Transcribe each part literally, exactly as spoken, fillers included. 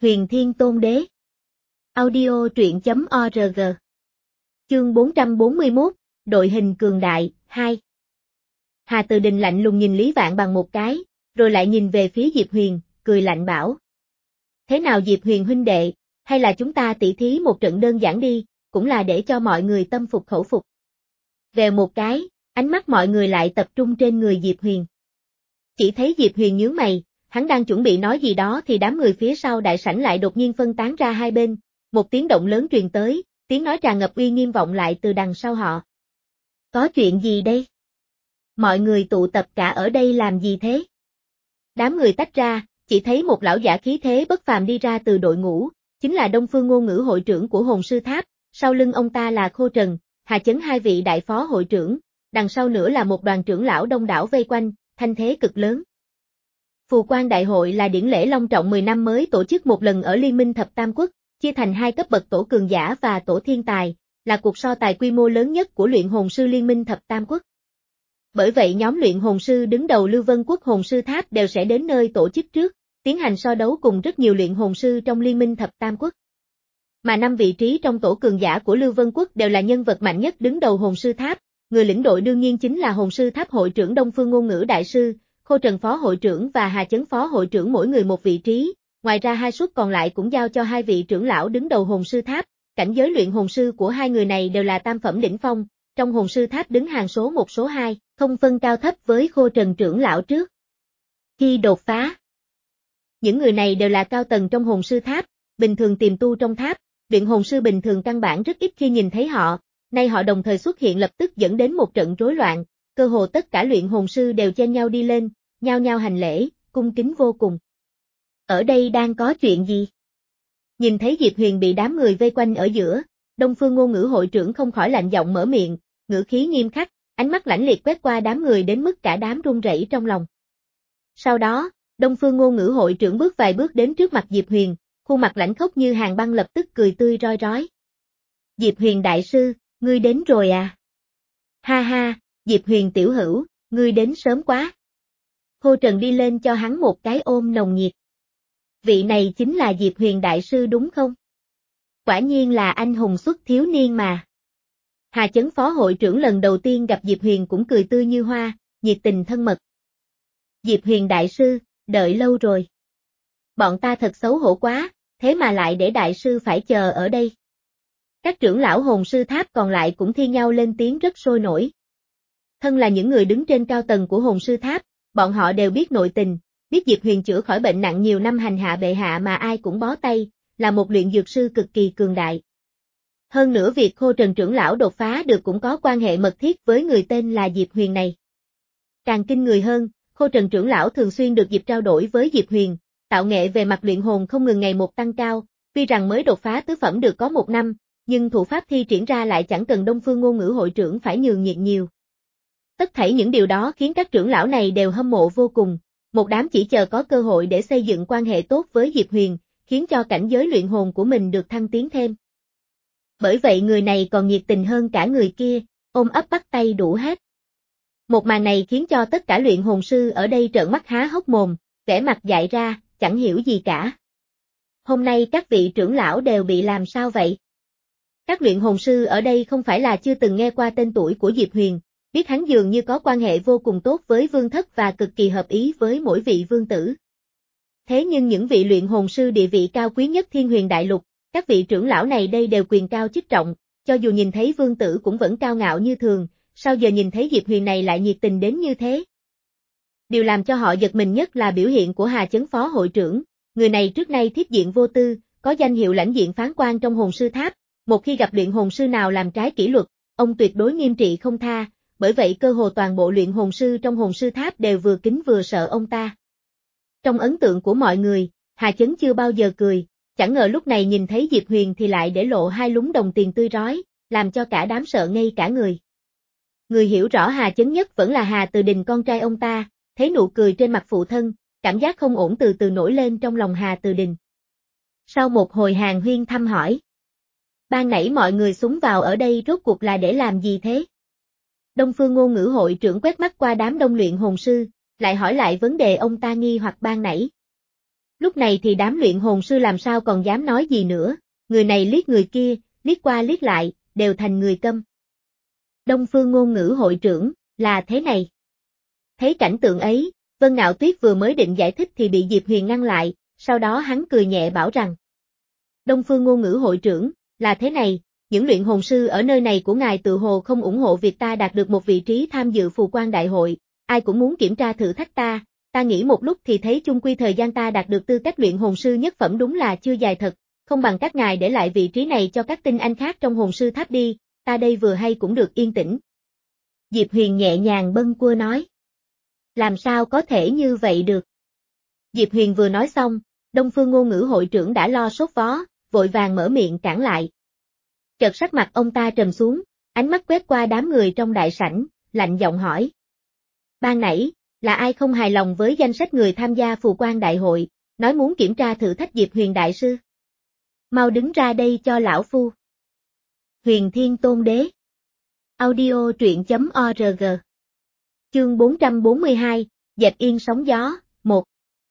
Huyền Thiên Tôn Đế. Audio truyện chấm org. Chương bốn trăm bốn mươi mốt, Đội hình cường đại, hai. Hà Từ Đình lạnh lùng nhìn Lý Vạn bằng một cái, rồi lại nhìn về phía Diệp Huyền, cười lạnh bảo. Thế nào Diệp Huyền huynh đệ, hay là chúng ta tỉ thí một trận đơn giản đi, cũng là để cho mọi người tâm phục khẩu phục. Về một cái, ánh mắt mọi người lại tập trung trên người Diệp Huyền. Chỉ thấy Diệp Huyền nhướng mày, hắn đang chuẩn bị nói gì đó thì đám người phía sau đại sảnh lại đột nhiên phân tán ra hai bên, một tiếng động lớn truyền tới, tiếng nói tràn ngập uy nghiêm vọng lại từ đằng sau họ. Có chuyện gì đây? Mọi người tụ tập cả ở đây làm gì thế? Đám người tách ra, chỉ thấy một lão giả khí thế bất phàm đi ra từ đội ngũ, chính là Đông Phương Ngôn Ngữ hội trưởng của Hồn Sư Tháp, sau lưng ông ta là Khô Trần, Hà Chấn hai vị đại phó hội trưởng, đằng sau nữa là một đoàn trưởng lão đông đảo vây quanh, thanh thế cực lớn. Phù Quan Đại hội là điển lễ long trọng mười năm mới tổ chức một lần ở Liên minh Thập Tam Quốc, chia thành hai cấp bậc tổ cường giả và tổ thiên tài, là cuộc so tài quy mô lớn nhất của luyện hồn sư Liên minh Thập Tam Quốc. Bởi vậy nhóm luyện hồn sư đứng đầu Lưu Vân Quốc Hồn Sư Tháp đều sẽ đến nơi tổ chức trước, tiến hành so đấu cùng rất nhiều luyện hồn sư trong Liên minh Thập Tam Quốc. Mà năm vị trí trong tổ cường giả của Lưu Vân Quốc đều là nhân vật mạnh nhất đứng đầu Hồn Sư Tháp, người lĩnh đội đương nhiên chính là Hồn Sư Tháp hội trưởng Đông Phương Ngôn Ngữ đại sư, Khô Trần phó hội trưởng và Hà Chấn phó hội trưởng mỗi người một vị trí, ngoài ra hai suất còn lại cũng giao cho hai vị trưởng lão đứng đầu Hồn Sư Tháp, cảnh giới luyện hồn sư của hai người này đều là tam phẩm đỉnh phong, trong Hồn Sư Tháp đứng hàng số một số hai, không phân cao thấp với Khô Trần trưởng lão trước. Khi đột phá, những người này đều là cao tầng trong Hồn Sư Tháp, bình thường tiềm tu trong tháp, luyện hồn sư bình thường căn bản rất ít khi nhìn thấy họ, nay họ đồng thời xuất hiện lập tức dẫn đến một trận rối loạn, cơ hồ tất cả luyện hồn sư đều chen nhau đi lên, nhao nhao hành lễ, cung kính vô cùng. Ở đây đang có chuyện gì? Nhìn thấy Diệp Huyền bị đám người vây quanh ở giữa, Đông Phương Ngôn Ngữ hội trưởng không khỏi lạnh giọng mở miệng, ngữ khí nghiêm khắc, ánh mắt lãnh liệt quét qua đám người đến mức cả đám run rẩy trong lòng. Sau đó, Đông Phương Ngôn Ngữ hội trưởng bước vài bước đến trước mặt Diệp Huyền, khuôn mặt lãnh khốc như hàng băng lập tức cười tươi roi rói. Diệp Huyền đại sư, ngươi đến rồi à? Ha ha, Diệp Huyền tiểu hữu, ngươi đến sớm quá. Khô Trần đi lên cho hắn một cái ôm nồng nhiệt. Vị này chính là Diệp Huyền đại sư đúng không? Quả nhiên là anh hùng xuất thiếu niên mà. Hà Chấn phó hội trưởng lần đầu tiên gặp Diệp Huyền cũng cười tươi như hoa, nhiệt tình thân mật. Diệp Huyền đại sư, đợi lâu rồi. Bọn ta thật xấu hổ quá, thế mà lại để đại sư phải chờ ở đây. Các trưởng lão Hồn Sư Tháp còn lại cũng thi nhau lên tiếng rất sôi nổi. Thân là những người đứng trên cao tầng của Hồn Sư Tháp, bọn họ đều biết nội tình, biết Diệp Huyền chữa khỏi bệnh nặng nhiều năm hành hạ bệ hạ mà ai cũng bó tay, là một luyện dược sư cực kỳ cường đại. Hơn nữa việc Khô Trần trưởng lão đột phá được cũng có quan hệ mật thiết với người tên là Diệp Huyền này. Càng kinh người hơn, Khô Trần trưởng lão thường xuyên được dịp trao đổi với Diệp Huyền, tạo nghệ về mặt luyện hồn không ngừng ngày một tăng cao, tuy rằng mới đột phá tứ phẩm được có một năm, nhưng thủ pháp thi triển ra lại chẳng cần Đông Phương Ngôn Ngữ hội trưởng phải nhường nhịn nhiều. Tất thảy những điều đó khiến các trưởng lão này đều hâm mộ vô cùng, một đám chỉ chờ có cơ hội để xây dựng quan hệ tốt với Diệp Huyền, khiến cho cảnh giới luyện hồn của mình được thăng tiến thêm. Bởi vậy người này còn nhiệt tình hơn cả người kia, ôm ấp bắt tay đủ hết. Một màn này khiến cho tất cả luyện hồn sư ở đây trợn mắt há hốc mồm, vẻ mặt dại ra, chẳng hiểu gì cả. Hôm nay các vị trưởng lão đều bị làm sao vậy? Các luyện hồn sư ở đây không phải là chưa từng nghe qua tên tuổi của Diệp Huyền, biết hắn dường như có quan hệ vô cùng tốt với vương thất và cực kỳ hợp ý với mỗi vị vương tử. Thế nhưng những vị luyện hồn sư địa vị cao quý nhất Thiên Huyền Đại Lục, các vị trưởng lão này đây đều quyền cao chức trọng, cho dù nhìn thấy vương tử cũng vẫn cao ngạo như thường, sao giờ nhìn thấy Diệp Huyền này lại nhiệt tình đến như thế? Điều làm cho họ giật mình nhất là biểu hiện của Hà Chấn phó hội trưởng, người này trước nay thiết diện vô tư, có danh hiệu lãnh diện phán quan trong Hồn Sư Tháp, một khi gặp luyện hồn sư nào làm trái kỷ luật, ông tuyệt đối nghiêm trị không tha, bởi vậy cơ hồ toàn bộ luyện hồn sư trong Hồn Sư Tháp đều vừa kính vừa sợ ông ta. Trong ấn tượng của mọi người, Hà Chấn chưa bao giờ cười, chẳng ngờ lúc này nhìn thấy Diệp Huyền thì lại để lộ hai lúm đồng tiền tươi rói, làm cho cả đám sợ ngây cả người. Người hiểu rõ Hà Chấn nhất vẫn là Hà Từ Đình con trai ông ta, thấy nụ cười trên mặt phụ thân, cảm giác không ổn từ từ nổi lên trong lòng Hà Từ Đình. Sau một hồi hàn huyên thăm hỏi, ban nãy mọi người xúm vào ở đây rốt cuộc là để làm gì thế? Đông Phương Ngôn Ngữ hội trưởng quét mắt qua đám đông luyện hồn sư, lại hỏi lại vấn đề ông ta nghi hoặc ban nãy. Lúc này thì đám luyện hồn sư làm sao còn dám nói gì nữa, người này liếc người kia, liếc qua liếc lại, đều thành người câm. Đông Phương Ngôn Ngữ hội trưởng, là thế này. Thấy cảnh tượng ấy, Vân Ngạo Tuyết vừa mới định giải thích thì bị Diệp Huyền ngăn lại, sau đó hắn cười nhẹ bảo rằng. Đông Phương Ngôn Ngữ hội trưởng, là thế này, những luyện hồn sư ở nơi này của ngài tự hồ không ủng hộ việc ta đạt được một vị trí tham dự phù quan đại hội, ai cũng muốn kiểm tra thử thách ta, ta nghĩ một lúc thì thấy chung quy thời gian ta đạt được tư cách luyện hồn sư nhất phẩm đúng là chưa dài thật, không bằng các ngài để lại vị trí này cho các tinh anh khác trong hồn sư tháp đi, ta đây vừa hay cũng được yên tĩnh. Diệp Huyền nhẹ nhàng bâng quơ nói. Làm sao có thể như vậy được? Diệp Huyền vừa nói xong, Đông Phương Ngôn Ngữ hội trưởng đã lo sốt vó, vội vàng mở miệng cản lại. Chợt sắc mặt ông ta trầm xuống, ánh mắt quét qua đám người trong đại sảnh, lạnh giọng hỏi. Ban nãy, là ai không hài lòng với danh sách người tham gia phù quan đại hội, nói muốn kiểm tra thử thách Diệp Huyền đại sư? Mau đứng ra đây cho lão phu. Huyền Thiên Tôn Đế. Audio truyện chấm org. Chương bốn trăm bốn mươi hai, dẹp yên sóng gió, một.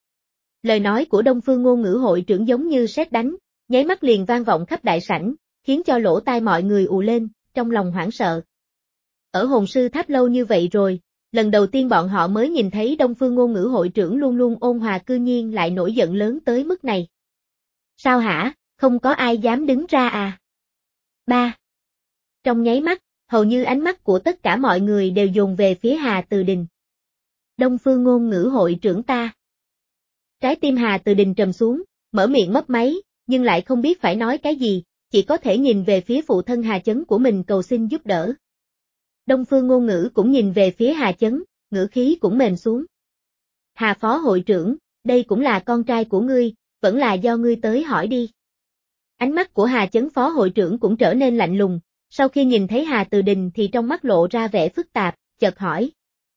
Lời nói của Đông Phương Ngôn Ngữ hội trưởng giống như sét đánh, nháy mắt liền vang vọng khắp đại sảnh, khiến cho lỗ tai mọi người ù lên, trong lòng hoảng sợ. Ở hồn sư tháp lâu như vậy rồi, lần đầu tiên bọn họ mới nhìn thấy Đông Phương Ngôn Ngữ hội trưởng luôn luôn ôn hòa cư nhiên lại nổi giận lớn tới mức này. Sao hả, không có ai dám đứng ra à? Ba. Trong nháy mắt, hầu như ánh mắt của tất cả mọi người đều dồn về phía Hà Từ Đình. Đông Phương Ngôn Ngữ hội trưởng ta. Trái tim Hà Từ Đình trầm xuống, mở miệng mấp máy, nhưng lại không biết phải nói cái gì, chỉ có thể nhìn về phía phụ thân Hà Chấn của mình cầu xin giúp đỡ. Đông Phương Ngôn Ngữ cũng nhìn về phía Hà Chấn, ngữ khí cũng mềm xuống. Hà phó hội trưởng, đây cũng là con trai của ngươi, vẫn là do ngươi tới hỏi đi. Ánh mắt của Hà Chấn phó hội trưởng cũng trở nên lạnh lùng, sau khi nhìn thấy Hà Từ Đình thì trong mắt lộ ra vẻ phức tạp, chợt hỏi.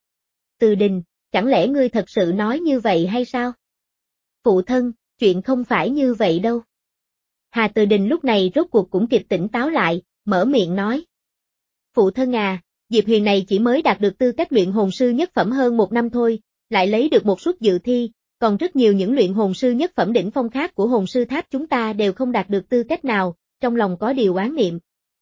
Từ Đình, chẳng lẽ ngươi thật sự nói như vậy hay sao? Phụ thân, chuyện không phải như vậy đâu. Hà Từ Đình lúc này rốt cuộc cũng kịp tỉnh táo lại, mở miệng nói. Phụ thân à, Diệp Huyền này chỉ mới đạt được tư cách luyện hồn sư nhất phẩm hơn một năm thôi, lại lấy được một suất dự thi, còn rất nhiều những luyện hồn sư nhất phẩm đỉnh phong khác của hồn sư tháp chúng ta đều không đạt được tư cách nào, trong lòng có điều oán niệm.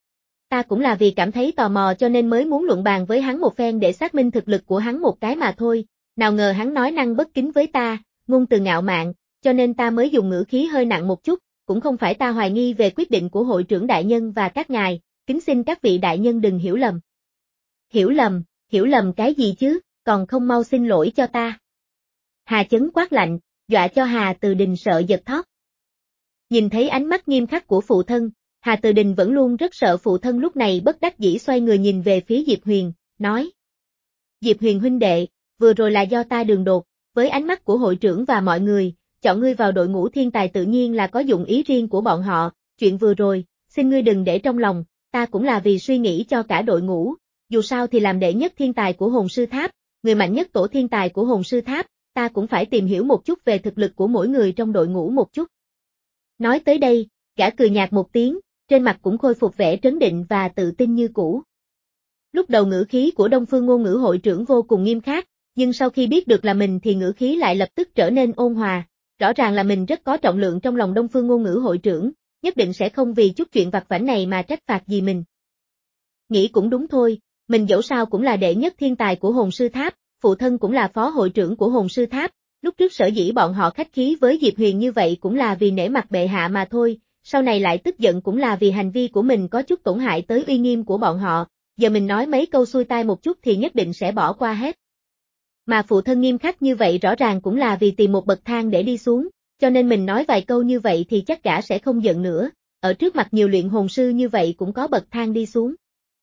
Ta cũng là vì cảm thấy tò mò cho nên mới muốn luận bàn với hắn một phen để xác minh thực lực của hắn một cái mà thôi, nào ngờ hắn nói năng bất kính với ta, ngôn từ ngạo mạn, cho nên ta mới dùng ngữ khí hơi nặng một chút, cũng không phải ta hoài nghi về quyết định của hội trưởng đại nhân và các ngài, kính xin các vị đại nhân đừng hiểu lầm. Hiểu lầm, hiểu lầm cái gì chứ, còn không mau xin lỗi cho ta. Hà Chấn quát lạnh, dọa cho Hà Từ Đình sợ giật thót. Nhìn thấy ánh mắt nghiêm khắc của phụ thân, Hà Từ Đình vẫn luôn rất sợ phụ thân lúc này bất đắc dĩ xoay người nhìn về phía Diệp Huyền, nói. Diệp Huyền huynh đệ, vừa rồi là do ta đường đột, với ánh mắt của hội trưởng và mọi người, chọn ngươi vào đội ngũ thiên tài tự nhiên là có dụng ý riêng của bọn họ, chuyện vừa rồi, xin ngươi đừng để trong lòng, ta cũng là vì suy nghĩ cho cả đội ngũ, dù sao thì làm đệ nhất thiên tài của hồn sư tháp, người mạnh nhất tổ thiên tài của hồn sư tháp, ta cũng phải tìm hiểu một chút về thực lực của mỗi người trong đội ngũ một chút. Nói tới đây, gã cười nhạt một tiếng, trên mặt cũng khôi phục vẻ trấn định và tự tin như cũ. Lúc đầu ngữ khí của Đông Phương Ngôn Ngữ hội trưởng vô cùng nghiêm khắc, nhưng sau khi biết được là mình thì ngữ khí lại lập tức trở nên ôn hòa, rõ ràng là mình rất có trọng lượng trong lòng Đông Phương Ngôn Ngữ hội trưởng, nhất định sẽ không vì chút chuyện vặt vãnh này mà trách phạt gì mình. Nghĩ cũng đúng thôi, mình dẫu sao cũng là đệ nhất thiên tài của hồn sư tháp, phụ thân cũng là phó hội trưởng của hồn sư tháp, lúc trước sở dĩ bọn họ khách khí với Diệp Huyền như vậy cũng là vì nể mặt bệ hạ mà thôi, sau này lại tức giận cũng là vì hành vi của mình có chút tổn hại tới uy nghiêm của bọn họ, giờ mình nói mấy câu xuôi tai một chút thì nhất định sẽ bỏ qua hết. Mà phụ thân nghiêm khắc như vậy rõ ràng cũng là vì tìm một bậc thang để đi xuống, cho nên mình nói vài câu như vậy thì chắc gã sẽ không giận nữa, ở trước mặt nhiều luyện hồn sư như vậy cũng có bậc thang đi xuống.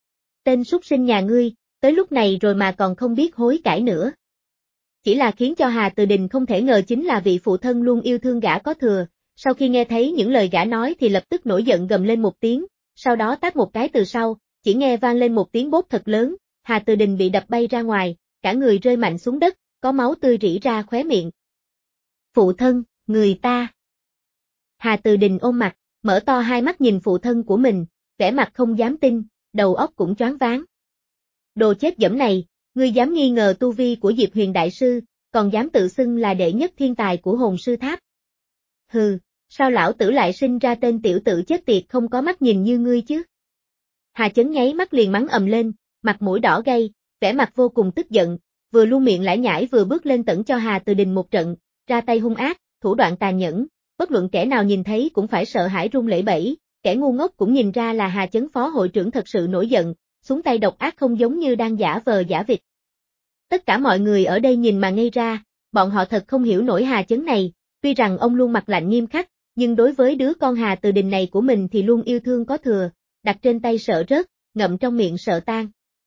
Tên súc sinh nhà ngươi, tới lúc này rồi mà còn không biết hối cải nữa. Chỉ là khiến cho Hà Từ Đình không thể ngờ chính là vị phụ thân luôn yêu thương gã có thừa, sau khi nghe thấy những lời gã nói thì lập tức nổi giận gầm lên một tiếng, sau đó tát một cái từ sau, chỉ nghe vang lên một tiếng bốp thật lớn, Hà Từ Đình bị đập bay ra ngoài, cả người rơi mạnh xuống đất, có máu tươi rỉ ra khóe miệng. Phụ thân, người ta. Hà Từ Đình ôm mặt, mở to hai mắt nhìn phụ thân của mình, vẻ mặt không dám tin, đầu óc cũng choáng váng. Đồ chết dẫm này, ngươi dám nghi ngờ tu vi của Diệp Huyền đại sư, còn dám tự xưng là đệ nhất thiên tài của hồn sư tháp. Hừ, sao lão tử lại sinh ra tên tiểu tử chết tiệt không có mắt nhìn như ngươi chứ? Hà Chấn nháy mắt liền mắng ầm lên, mặt mũi đỏ gay, vẻ mặt vô cùng tức giận, vừa luôn miệng lải nhải vừa bước lên tẩn cho Hà Từ Đình một trận, ra tay hung ác, thủ đoạn tàn nhẫn, bất luận kẻ nào nhìn thấy cũng phải sợ hãi run lẩy bẩy, kẻ ngu ngốc cũng nhìn ra là Hà Chấn phó hội trưởng thật sự nổi giận, xuống tay độc ác không giống như đang giả vờ giả vịt. Tất cả mọi người ở đây nhìn mà ngây ra, bọn họ thật không hiểu nổi Hà Chấn này, tuy rằng ông luôn mặt lạnh nghiêm khắc, nhưng đối với đứa con Hà Từ Đình này của mình thì luôn yêu thương có thừa, đặt trên tay sợ rớt, ngậm trong miệng sợ tan.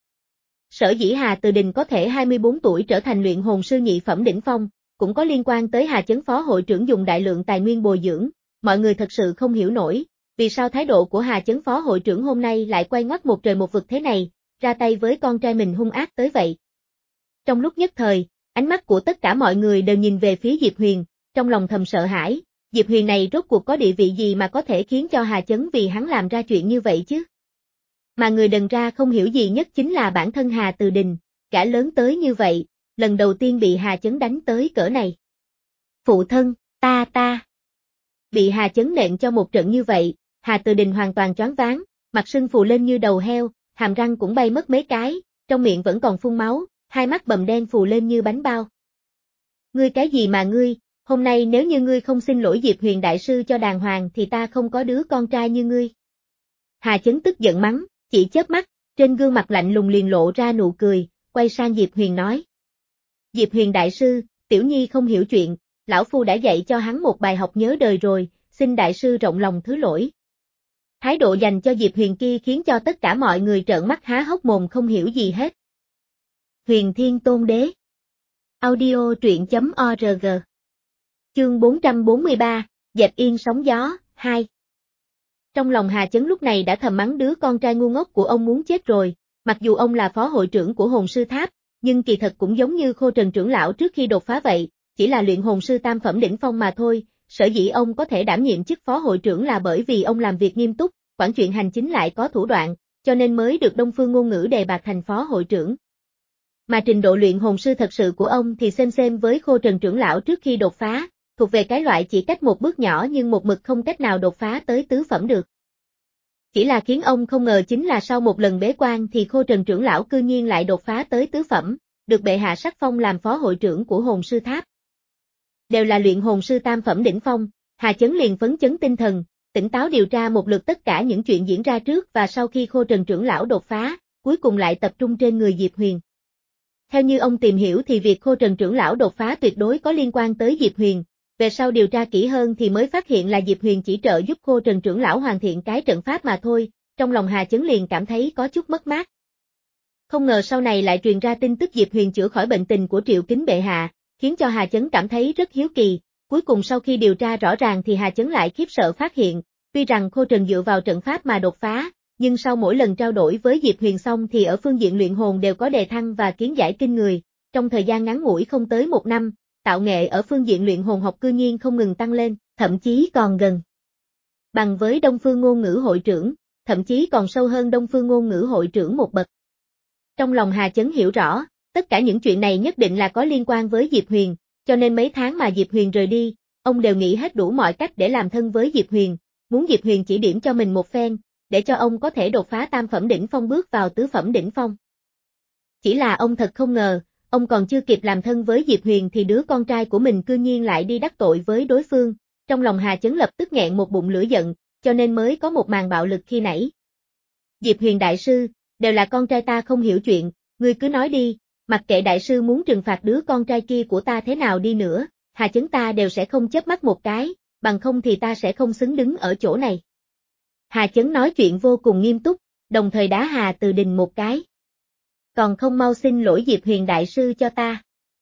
Sở dĩ Hà Từ Đình có thể hai mươi bốn tuổi trở thành luyện hồn sư nhị phẩm đỉnh phong, cũng có liên quan tới Hà Chấn phó hội trưởng dùng đại lượng tài nguyên bồi dưỡng, mọi người thật sự không hiểu nổi, vì sao thái độ của Hà Chấn phó hội trưởng hôm nay lại quay ngoắt một trời một vực thế này, ra tay với con trai mình hung ác tới vậy. Trong lúc nhất thời, ánh mắt của tất cả mọi người đều nhìn về phía Diệp Huyền, trong lòng thầm sợ hãi, Diệp Huyền này rốt cuộc có địa vị gì mà có thể khiến cho Hà Chấn vì hắn làm ra chuyện như vậy chứ? Mà người đần ra không hiểu gì nhất chính là bản thân Hà Từ Đình, cả lớn tới như vậy, lần đầu tiên bị Hà Chấn đánh tới cỡ này. Phụ thân, ta ta. Bị Hà Chấn nện cho một trận như vậy, Hà Từ Đình hoàn toàn choáng váng, mặt sưng phù lên như đầu heo, hàm răng cũng bay mất mấy cái, trong miệng vẫn còn phun máu, hai mắt bầm đen phù lên như bánh bao. Ngươi cái gì mà ngươi, hôm nay nếu như ngươi không xin lỗi Diệp Huyền đại sư cho đàng hoàng thì ta không có đứa con trai như ngươi. Hà Chấn tức giận mắng, chỉ chớp mắt, trên gương mặt lạnh lùng liền lộ ra nụ cười, quay sang Diệp Huyền nói. Diệp Huyền đại sư, tiểu nhi không hiểu chuyện, lão phu đã dạy cho hắn một bài học nhớ đời rồi, xin đại sư rộng lòng thứ lỗi. Thái độ dành cho Diệp Huyền kia khiến cho tất cả mọi người trợn mắt há hốc mồm không hiểu gì hết. Huyền Thiên Tôn Đế. Audio truyện chấm org. Chương bốn trăm bốn mươi ba, dẹp yên sóng gió, hai. Trong lòng Hà Chấn lúc này đã thầm mắng đứa con trai ngu ngốc của ông muốn chết rồi, mặc dù ông là phó hội trưởng của hồn sư tháp, nhưng kỳ thật cũng giống như Khô Trần trưởng lão trước khi đột phá vậy, chỉ là luyện hồn sư tam phẩm đỉnh phong mà thôi, sở dĩ ông có thể đảm nhiệm chức phó hội trưởng là bởi vì ông làm việc nghiêm túc, quản chuyện hành chính lại có thủ đoạn, cho nên mới được Đông Phương Ngôn Ngữ đề bạt thành phó hội trưởng. Mà trình độ luyện hồn sư thật sự của ông thì xem xem với Khô Trần trưởng lão trước khi đột phá, thuộc về cái loại chỉ cách một bước nhỏ nhưng một mực không cách nào đột phá tới tứ phẩm được. Chỉ là khiến ông không ngờ chính là sau một lần bế quan thì Khô Trần trưởng lão cư nhiên lại đột phá tới tứ phẩm, được bệ hạ sắc phong làm phó hội trưởng của hồn sư tháp. Đều là luyện hồn sư tam phẩm đỉnh phong, Hà Chấn liền phấn chấn tinh thần, tỉnh táo điều tra một lượt tất cả những chuyện diễn ra trước và sau khi Khô Trần trưởng lão đột phá, cuối cùng lại tập trung trên người Diệp Huyền. Theo như ông tìm hiểu thì việc Khô Trần trưởng lão đột phá tuyệt đối có liên quan tới Diệp Huyền, về sau điều tra kỹ hơn thì mới phát hiện là Diệp Huyền chỉ trợ giúp Khô Trần trưởng lão hoàn thiện cái trận pháp mà thôi, trong lòng Hà Chấn liền cảm thấy có chút mất mát. Không ngờ sau này lại truyền ra tin tức Diệp Huyền chữa khỏi bệnh tình của Triệu Kính bệ hạ, khiến cho Hà Chấn cảm thấy rất hiếu kỳ, cuối cùng sau khi điều tra rõ ràng thì Hà Chấn lại khiếp sợ phát hiện, tuy rằng Khô Trần dựa vào trận pháp mà đột phá, nhưng sau mỗi lần trao đổi với Diệp Huyền xong thì ở phương diện luyện hồn đều có đề thăng và kiến giải kinh người, trong thời gian ngắn ngủi không tới một năm, tạo nghệ ở phương diện luyện hồn học cư nhiên không ngừng tăng lên, thậm chí còn gần bằng với Đông Phương Ngôn Ngữ hội trưởng, thậm chí còn sâu hơn Đông Phương Ngôn Ngữ hội trưởng một bậc. Trong lòng Hà Chấn hiểu rõ, tất cả những chuyện này nhất định là có liên quan với Diệp Huyền, cho nên mấy tháng mà Diệp Huyền rời đi, ông đều nghĩ hết đủ mọi cách để làm thân với Diệp Huyền, muốn Diệp Huyền chỉ điểm cho mình một phen, để cho ông có thể đột phá tam phẩm đỉnh phong bước vào tứ phẩm đỉnh phong. Chỉ là ông thật không ngờ, ông còn chưa kịp làm thân với Diệp Huyền thì đứa con trai của mình cư nhiên lại đi đắc tội với đối phương, trong lòng Hà Chấn lập tức nghẹn một bụng lửa giận, cho nên mới có một màn bạo lực khi nãy. Diệp Huyền đại sư, đều là con trai ta không hiểu chuyện, ngươi cứ nói đi, mặc kệ đại sư muốn trừng phạt đứa con trai kia của ta thế nào đi nữa, Hà Chấn ta đều sẽ không chớp mắt một cái, bằng không thì ta sẽ không xứng đứng ở chỗ này. Hà Chấn nói chuyện vô cùng nghiêm túc, đồng thời đá Hà Từ Đình một cái. Còn không mau xin lỗi Diệp Huyền đại sư cho ta.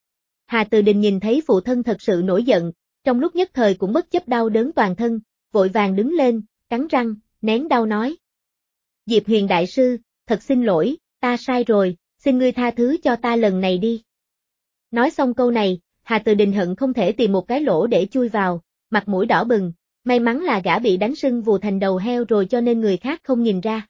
Hà Từ Đình nhìn thấy phụ thân thật sự nổi giận, trong lúc nhất thời cũng bất chấp đau đớn toàn thân, vội vàng đứng lên, cắn răng, nén đau nói. Diệp Huyền đại sư, thật xin lỗi, ta sai rồi, xin ngươi tha thứ cho ta lần này đi. Nói xong câu này, Hà Từ Đình hận không thể tìm một cái lỗ để chui vào, mặt mũi đỏ bừng, may mắn là gã bị đánh sưng vù thành đầu heo rồi cho nên người khác không nhìn ra.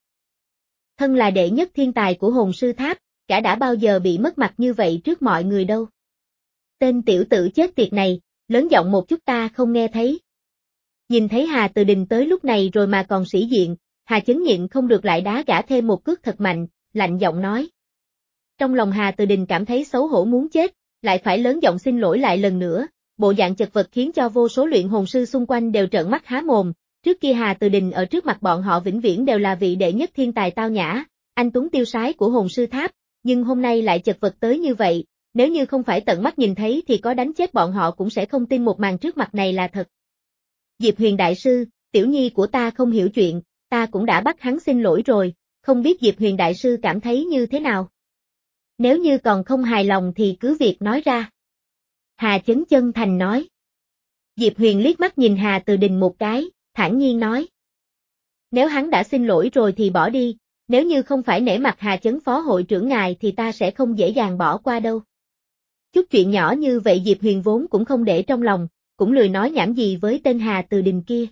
Thân là đệ nhất thiên tài của hồn sư tháp, gã đã bao giờ bị mất mặt như vậy trước mọi người đâu. Tên tiểu tử chết tiệt này, lớn giọng một chút ta không nghe thấy. Nhìn thấy Hà Từ Đình tới lúc này rồi mà còn sĩ diện, Hà Chấn nhịn không được lại đá gã thêm một cước thật mạnh, lạnh giọng nói. Trong lòng Hà Từ Đình cảm thấy xấu hổ muốn chết, lại phải lớn giọng xin lỗi lại lần nữa, bộ dạng chật vật khiến cho vô số luyện hồn sư xung quanh đều trợn mắt há mồm. Trước kia Hà Từ Đình ở trước mặt bọn họ vĩnh viễn đều là vị đệ nhất thiên tài tao nhã, anh tuấn tiêu sái của hồn sư tháp, nhưng hôm nay lại chật vật tới như vậy, nếu như không phải tận mắt nhìn thấy thì có đánh chết bọn họ cũng sẽ không tin một màn trước mặt này là thật. Diệp Huyền đại sư, tiểu nhi của ta không hiểu chuyện, ta cũng đã bắt hắn xin lỗi rồi, không biết Diệp Huyền đại sư cảm thấy như thế nào? Nếu như còn không hài lòng thì cứ việc nói ra. Hà Chấn chân thành nói. Diệp Huyền liếc mắt nhìn Hà Từ Đình một cái, thản nhiên nói. Nếu hắn đã xin lỗi rồi thì bỏ đi, nếu như không phải nể mặt Hà Chấn phó hội trưởng ngài thì ta sẽ không dễ dàng bỏ qua đâu. Chút chuyện nhỏ như vậy Diệp Huyền vốn cũng không để trong lòng, cũng lười nói nhảm gì với tên Hà Từ Đình kia.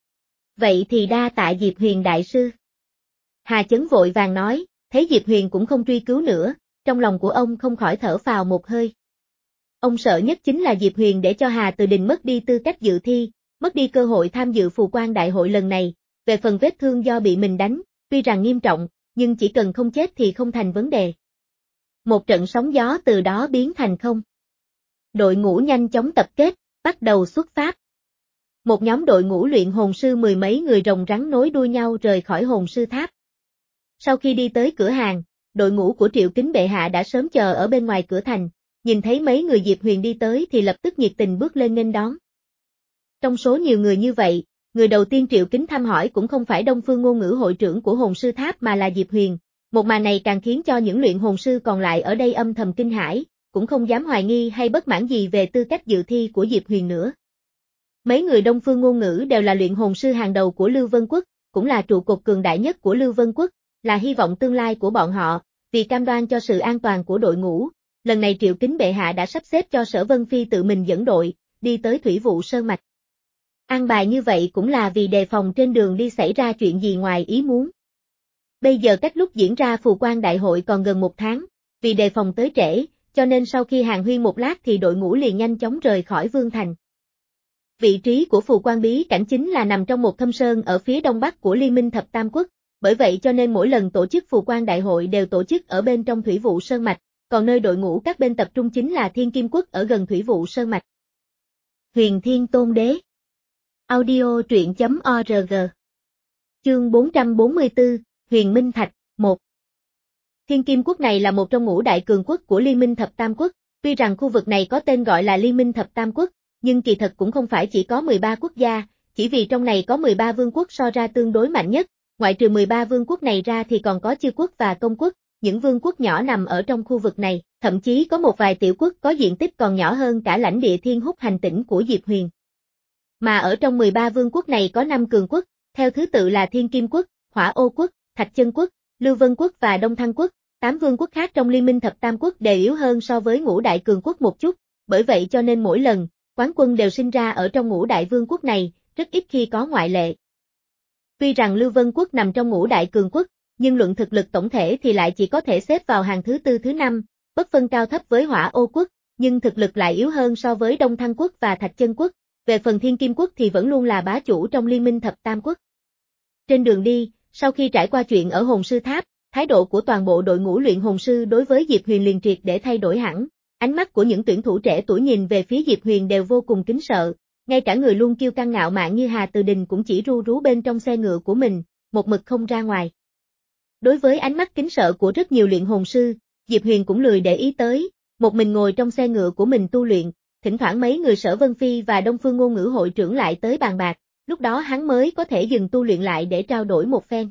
Vậy thì đa tạ Diệp Huyền đại sư. Hà Chấn vội vàng nói, thấy Diệp Huyền cũng không truy cứu nữa, trong lòng của ông không khỏi thở phào một hơi. Ông sợ nhất chính là Diệp Huyền để cho Hà Từ Đình mất đi tư cách dự thi, mất đi cơ hội tham dự phù quan đại hội lần này, về phần vết thương do bị mình đánh, tuy rằng nghiêm trọng, nhưng chỉ cần không chết thì không thành vấn đề. Một trận sóng gió từ đó biến thành không. Đội ngũ nhanh chóng tập kết, bắt đầu xuất phát. Một nhóm đội ngũ luyện hồn sư mười mấy người rồng rắn nối đuôi nhau rời khỏi hồn sư tháp. Sau khi đi tới cửa hàng, đội ngũ của Triệu Kính bệ hạ đã sớm chờ ở bên ngoài cửa thành, nhìn thấy mấy người Diệp Huyền đi tới thì lập tức nhiệt tình bước lên nghênh đón. Trong số nhiều người như vậy, người đầu tiên Triệu Kính thăm hỏi cũng không phải Đông Phương Ngôn Ngữ hội trưởng của hồn sư tháp mà là Diệp Huyền, một màn này càng khiến cho những luyện hồn sư còn lại ở đây âm thầm kinh hãi, cũng không dám hoài nghi hay bất mãn gì về tư cách dự thi của Diệp Huyền nữa. Mấy người Đông Phương Ngôn Ngữ đều là luyện hồn sư hàng đầu của Lưu Vân Quốc, cũng là trụ cột cường đại nhất của Lưu Vân Quốc, là hy vọng tương lai của bọn họ, vì cam đoan cho sự an toàn của đội ngũ. Lần này Triệu Kính bệ hạ đã sắp xếp cho Sở Vân Phi tự mình dẫn đội, đi tới Thủy Vụ Sơn Mạch. An bài như vậy cũng là vì đề phòng trên đường đi xảy ra chuyện gì ngoài ý muốn. Bây giờ cách lúc diễn ra phù quan đại hội còn gần một tháng, vì đề phòng tới trễ, cho nên sau khi hàng huyên một lát thì đội ngũ liền nhanh chóng rời khỏi Vương Thành. Vị trí của phù quan bí cảnh chính là nằm trong một thâm sơn ở phía đông bắc của Liên minh Thập Tam Quốc, bởi vậy cho nên mỗi lần tổ chức phù quan đại hội đều tổ chức ở bên trong Thủy Vụ Sơn Mạch, còn nơi đội ngũ các bên tập trung chính là Thiên Kim Quốc ở gần Thủy Vụ Sơn Mạch. Huyền Thiên Tôn Đế. Audio truyện chấm org. Chương bốn trăm bốn mươi tư, Huyền Minh Thạch, một. Thiên Kim Quốc này là một trong ngũ đại cường quốc của Liên minh Thập Tam Quốc, tuy rằng khu vực này có tên gọi là Liên minh Thập Tam Quốc, nhưng kỳ thật cũng không phải chỉ có mười ba quốc gia, chỉ vì trong này có mười ba vương quốc so ra tương đối mạnh nhất, ngoại trừ mười ba vương quốc này ra thì còn có chư quốc và công quốc, những vương quốc nhỏ nằm ở trong khu vực này, thậm chí có một vài tiểu quốc có diện tích còn nhỏ hơn cả lãnh địa Thiên Húc hành tỉnh của Diệp Huyền. Mà ở trong mười ba vương quốc này có năm cường quốc, theo thứ tự là Thiên Kim Quốc, Hỏa Ô Quốc, Thạch Chân Quốc, Lưu Vân Quốc và Đông Thăng Quốc, tám vương quốc khác trong Liên minh Thập Tam Quốc đều yếu hơn so với ngũ đại cường quốc một chút, bởi vậy cho nên mỗi lần, quán quân đều sinh ra ở trong ngũ đại vương quốc này, rất ít khi có ngoại lệ. Tuy rằng Lưu Vân Quốc nằm trong ngũ đại cường quốc, nhưng luận thực lực tổng thể thì lại chỉ có thể xếp vào hàng thứ tư thứ năm, bất phân cao thấp với Hỏa Ô Quốc, nhưng thực lực lại yếu hơn so với Đông Thăng Quốc và Thạch Chân Quốc, về phần Thiên Kim Quốc thì vẫn luôn là bá chủ trong Liên minh Thập Tam Quốc. Trên đường đi, sau khi trải qua chuyện ở Hồn Sư Tháp, thái độ của toàn bộ đội ngũ luyện hồn sư đối với Diệp Huyền liền triệt để thay đổi hẳn, ánh mắt của những tuyển thủ trẻ tuổi nhìn về phía Diệp Huyền đều vô cùng kính sợ, ngay cả người luôn kiêu căng ngạo mạn như Hà Từ Đình cũng chỉ ru rú bên trong xe ngựa của mình, một mực không ra ngoài. Đối với ánh mắt kính sợ của rất nhiều luyện hồn sư, Diệp Huyền cũng lười để ý tới, một mình ngồi trong xe ngựa của mình tu luyện, thỉnh thoảng mấy người Sở Vân Phi và Đông Phương Ngôn Ngữ hội trưởng lại tới bàn bạc, lúc đó hắn mới có thể dừng tu luyện lại để trao đổi một phen.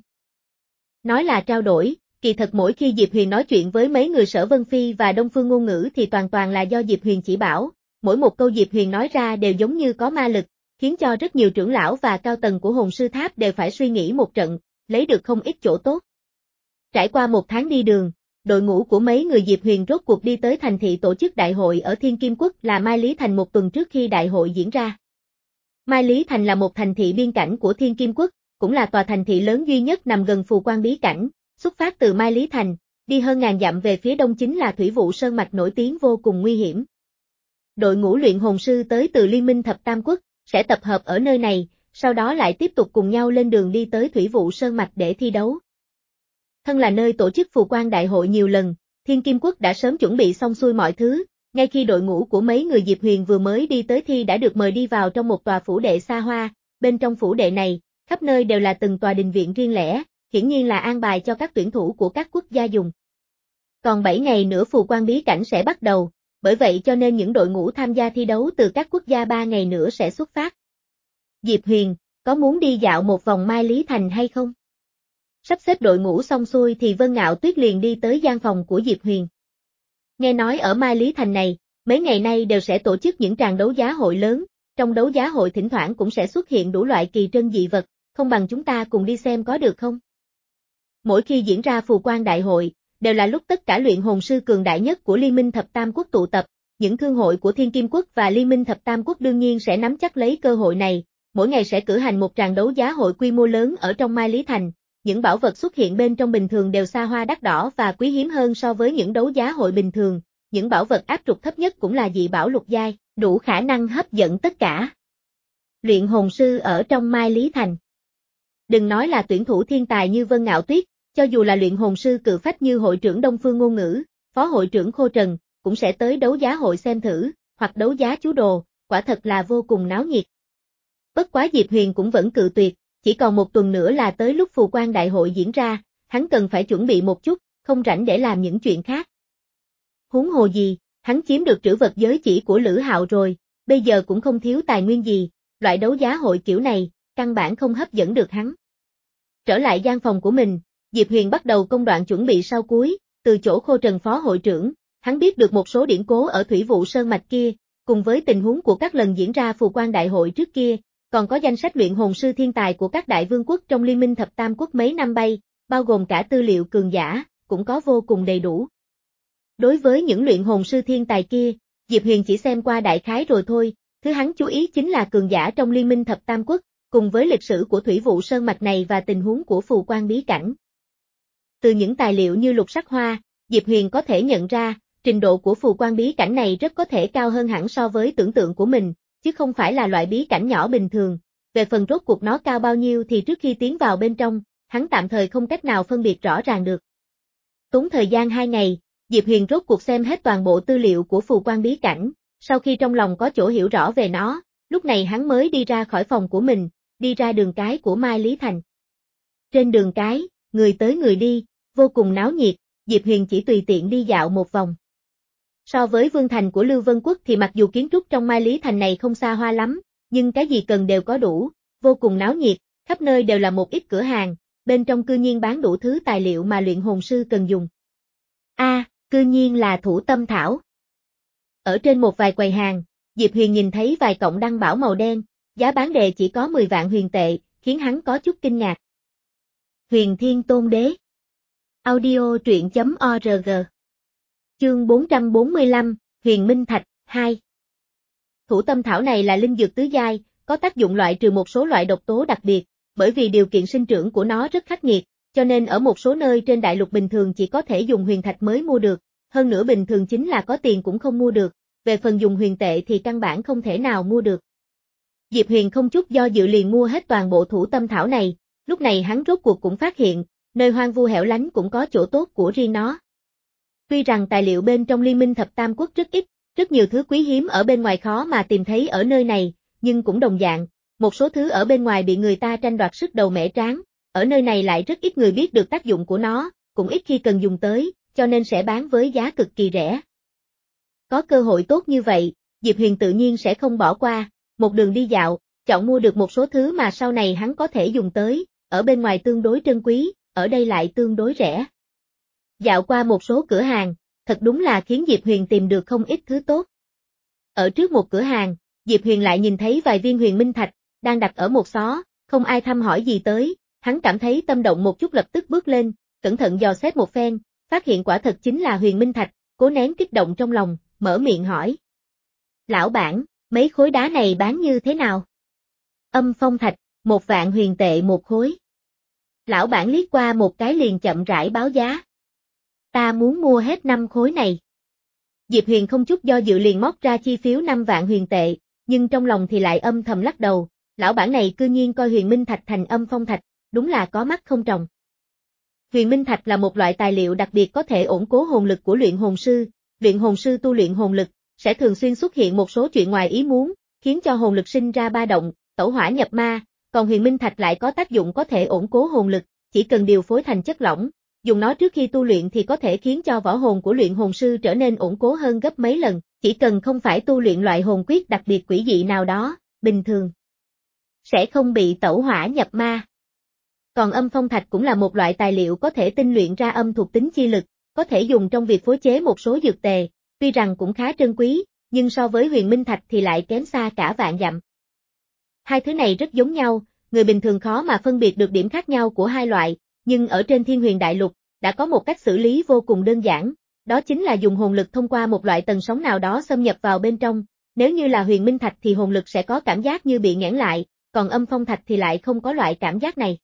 Nói là trao đổi, kỳ thật mỗi khi Diệp Huyền nói chuyện với mấy người Sở Vân Phi và Đông Phương Ngôn Ngữ thì toàn toàn là do Diệp Huyền chỉ bảo, mỗi một câu Diệp Huyền nói ra đều giống như có ma lực, khiến cho rất nhiều trưởng lão và cao tầng của Hồn Sư Tháp đều phải suy nghĩ một trận, lấy được không ít chỗ tốt. Trải qua một tháng đi đường, đội ngũ của mấy người Diệp Huyền rốt cuộc đi tới thành thị tổ chức đại hội ở Thiên Kim Quốc là Mai Lý Thành một tuần trước khi đại hội diễn ra. Mai Lý Thành là một thành thị biên cảnh của Thiên Kim Quốc, cũng là tòa thành thị lớn duy nhất nằm gần phù quan bí cảnh, xuất phát từ Mai Lý Thành, đi hơn ngàn dặm về phía đông chính là Thủy Vụ Sơn Mạch nổi tiếng vô cùng nguy hiểm. Đội ngũ luyện hồn sư tới từ Liên minh Thập Tam Quốc, sẽ tập hợp ở nơi này, sau đó lại tiếp tục cùng nhau lên đường đi tới Thủy Vụ Sơn Mạch để thi đấu. Thân là nơi tổ chức phù quan đại hội nhiều lần, Thiên Kim Quốc đã sớm chuẩn bị xong xuôi mọi thứ, ngay khi đội ngũ của mấy người Diệp Huyền vừa mới đi tới thi đã được mời đi vào trong một tòa phủ đệ xa hoa, bên trong phủ đệ này, khắp nơi đều là từng tòa đình viện riêng lẻ, hiển nhiên là an bài cho các tuyển thủ của các quốc gia dùng. Còn bảy ngày nữa phù quan bí cảnh sẽ bắt đầu, bởi vậy cho nên những đội ngũ tham gia thi đấu từ các quốc gia ba ngày nữa sẽ xuất phát. Diệp Huyền, có muốn đi dạo một vòng Mai Lý Thành hay không? Sắp xếp đội ngũ xong xuôi thì Vân Ngạo Tuyết liền đi tới gian phòng của Diệp Huyền. Nghe nói ở Mai Lý Thành này, mấy ngày nay đều sẽ tổ chức những tràng đấu giá hội lớn, trong đấu giá hội thỉnh thoảng cũng sẽ xuất hiện đủ loại kỳ trân dị vật, không bằng chúng ta cùng đi xem có được không? Mỗi khi diễn ra phù quan đại hội, đều là lúc tất cả luyện hồn sư cường đại nhất của Liên minh Thập Tam Quốc tụ tập, những thương hội của Thiên Kim Quốc và Liên minh Thập Tam Quốc đương nhiên sẽ nắm chắc lấy cơ hội này, mỗi ngày sẽ cử hành một tràng đấu giá hội quy mô lớn ở trong Mai Lý Thành, những bảo vật xuất hiện bên trong bình thường đều xa hoa đắt đỏ và quý hiếm hơn so với những đấu giá hội bình thường, những bảo vật áp trục thấp nhất cũng là dị bảo lục giai, đủ khả năng hấp dẫn tất cả luyện hồn sư ở trong Mai Lý Thành. Đừng nói là tuyển thủ thiên tài như Vân Ngạo Tuyết, cho dù là luyện hồn sư cự phách như hội trưởng Đông Phương Ngôn Ngữ, phó hội trưởng Khô Trần, cũng sẽ tới đấu giá hội xem thử, hoặc đấu giá chú đồ, quả thật là vô cùng náo nhiệt. Bất quá Diệp Huyền cũng vẫn cự tuyệt, chỉ còn một tuần nữa là tới lúc phù quan đại hội diễn ra, hắn cần phải chuẩn bị một chút, không rảnh để làm những chuyện khác. Huống hồ gì, hắn chiếm được trữ vật giới chỉ của Lữ Hạo rồi, bây giờ cũng không thiếu tài nguyên gì, loại đấu giá hội kiểu này, căn bản không hấp dẫn được hắn. Trở lại gian phòng của mình, Diệp Huyền bắt đầu công đoạn chuẩn bị sau cuối, từ chỗ Khô Trần phó hội trưởng, hắn biết được một số điển cố ở Thủy Vụ Sơn Mạch kia, cùng với tình huống của các lần diễn ra phù quan đại hội trước kia, còn có danh sách luyện hồn sư thiên tài của các đại vương quốc trong Liên minh Thập Tam Quốc mấy năm bay, bao gồm cả tư liệu cường giả, cũng có vô cùng đầy đủ. Đối với những luyện hồn sư thiên tài kia, Diệp Huyền chỉ xem qua đại khái rồi thôi, thứ hắn chú ý chính là cường giả trong Liên minh Thập Tam Quốc, cùng với lịch sử của Thủy Vụ Sơn Mạch này và tình huống của phù quan bí cảnh. Từ những tài liệu như lục sắc hoa, Diệp Huyền có thể nhận ra, trình độ của phù quan bí cảnh này rất có thể cao hơn hẳn so với tưởng tượng của mình, chứ không phải là loại bí cảnh nhỏ bình thường. Về phần rốt cuộc nó cao bao nhiêu thì trước khi tiến vào bên trong, hắn tạm thời không cách nào phân biệt rõ ràng được. Tốn thời gian hai ngày, Diệp Huyền rốt cuộc xem hết toàn bộ tư liệu của phù quan bí cảnh, sau khi trong lòng có chỗ hiểu rõ về nó, lúc này hắn mới đi ra khỏi phòng của mình, đi ra đường cái của Mai Lý Thành. Trên đường cái, người tới người đi, vô cùng náo nhiệt, Diệp Huyền chỉ tùy tiện đi dạo một vòng. So với Vương Thành của Lưu Vân Quốc thì mặc dù kiến trúc trong Mai Lý Thành này không xa hoa lắm, nhưng cái gì cần đều có đủ, vô cùng náo nhiệt, khắp nơi đều là một ít cửa hàng, bên trong cư nhiên bán đủ thứ tài liệu mà luyện hồn sư cần dùng. A, à, cư nhiên là thủ tâm thảo. Ở trên một vài quầy hàng, Diệp Huyền nhìn thấy vài cọng đăng bảo màu đen, giá bán đề chỉ có mười vạn huyền tệ, khiến hắn có chút kinh ngạc. Huyền Thiên Tôn Đế. Audio truyện chấm org. Chương bốn trăm bốn mươi lăm, Huyền Minh Thạch, hai. Thủ tâm thảo này là linh dược tứ giai, có tác dụng loại trừ một số loại độc tố đặc biệt, bởi vì điều kiện sinh trưởng của nó rất khắc nghiệt, cho nên ở một số nơi trên đại lục bình thường chỉ có thể dùng huyền thạch mới mua được, hơn nữa bình thường chính là có tiền cũng không mua được, về phần dùng huyền tệ thì căn bản không thể nào mua được. Diệp Huyền không chút do dự liền mua hết toàn bộ thủ tâm thảo này, lúc này hắn rốt cuộc cũng phát hiện, nơi hoang vu hẻo lánh cũng có chỗ tốt của riêng nó. Tuy rằng tài liệu bên trong Liên minh Thập Tam Quốc rất ít, rất nhiều thứ quý hiếm ở bên ngoài khó mà tìm thấy ở nơi này, nhưng cũng đồng dạng, một số thứ ở bên ngoài bị người ta tranh đoạt sức đầu mẻ trán, ở nơi này lại rất ít người biết được tác dụng của nó, cũng ít khi cần dùng tới, cho nên sẽ bán với giá cực kỳ rẻ. Có cơ hội tốt như vậy, Diệp Huyền tự nhiên sẽ không bỏ qua, một đường đi dạo, chọn mua được một số thứ mà sau này hắn có thể dùng tới, ở bên ngoài tương đối trân quý, ở đây lại tương đối rẻ. Dạo qua một số cửa hàng, thật đúng là khiến Diệp Huyền tìm được không ít thứ tốt. Ở trước một cửa hàng, Diệp Huyền lại nhìn thấy vài viên huyền minh thạch, đang đặt ở một xó, không ai thăm hỏi gì tới, hắn cảm thấy tâm động một chút lập tức bước lên, cẩn thận dò xét một phen, phát hiện quả thật chính là huyền minh thạch, cố nén kích động trong lòng, mở miệng hỏi. Lão bản, mấy khối đá này bán như thế nào? Âm phong thạch, một vạn huyền tệ một khối. Lão bản liếc qua một cái liền chậm rãi báo giá. Ta muốn mua hết năm khối này. Diệp Huyền không chút do dự liền móc ra chi phiếu năm vạn huyền tệ, nhưng trong lòng thì lại âm thầm lắc đầu, Lão bản này cư nhiên coi huyền minh thạch thành âm phong thạch, đúng là có mắt không tròng. Huyền minh thạch là một loại tài liệu đặc biệt có thể ổn cố hồn lực của luyện hồn sư, luyện hồn sư tu luyện hồn lực, sẽ thường xuyên xuất hiện một số chuyện ngoài ý muốn, khiến cho hồn lực sinh ra ba động, tẩu hỏa nhập ma, còn huyền minh thạch lại có tác dụng có thể ổn cố hồn lực, chỉ cần điều phối thành chất lỏng, dùng nó trước khi tu luyện thì có thể khiến cho võ hồn của luyện hồn sư trở nên ổn cố hơn gấp mấy lần, chỉ cần không phải tu luyện loại hồn quyết đặc biệt quỷ dị nào đó, bình thường sẽ không bị tẩu hỏa nhập ma. Còn âm phong thạch cũng là một loại tài liệu có thể tinh luyện ra âm thuộc tính chi lực, có thể dùng trong việc phối chế một số dược tề, tuy rằng cũng khá trân quý, nhưng so với huyền minh thạch thì lại kém xa cả vạn dặm. Hai thứ này rất giống nhau, người bình thường khó mà phân biệt được điểm khác nhau của hai loại, nhưng ở trên Thiên Huyền Đại Lục, đã có một cách xử lý vô cùng đơn giản, đó chính là dùng hồn lực thông qua một loại tần sóng nào đó xâm nhập vào bên trong, nếu như là huyền minh thạch thì hồn lực sẽ có cảm giác như bị nghẽn lại, còn âm phong thạch thì lại không có loại cảm giác này.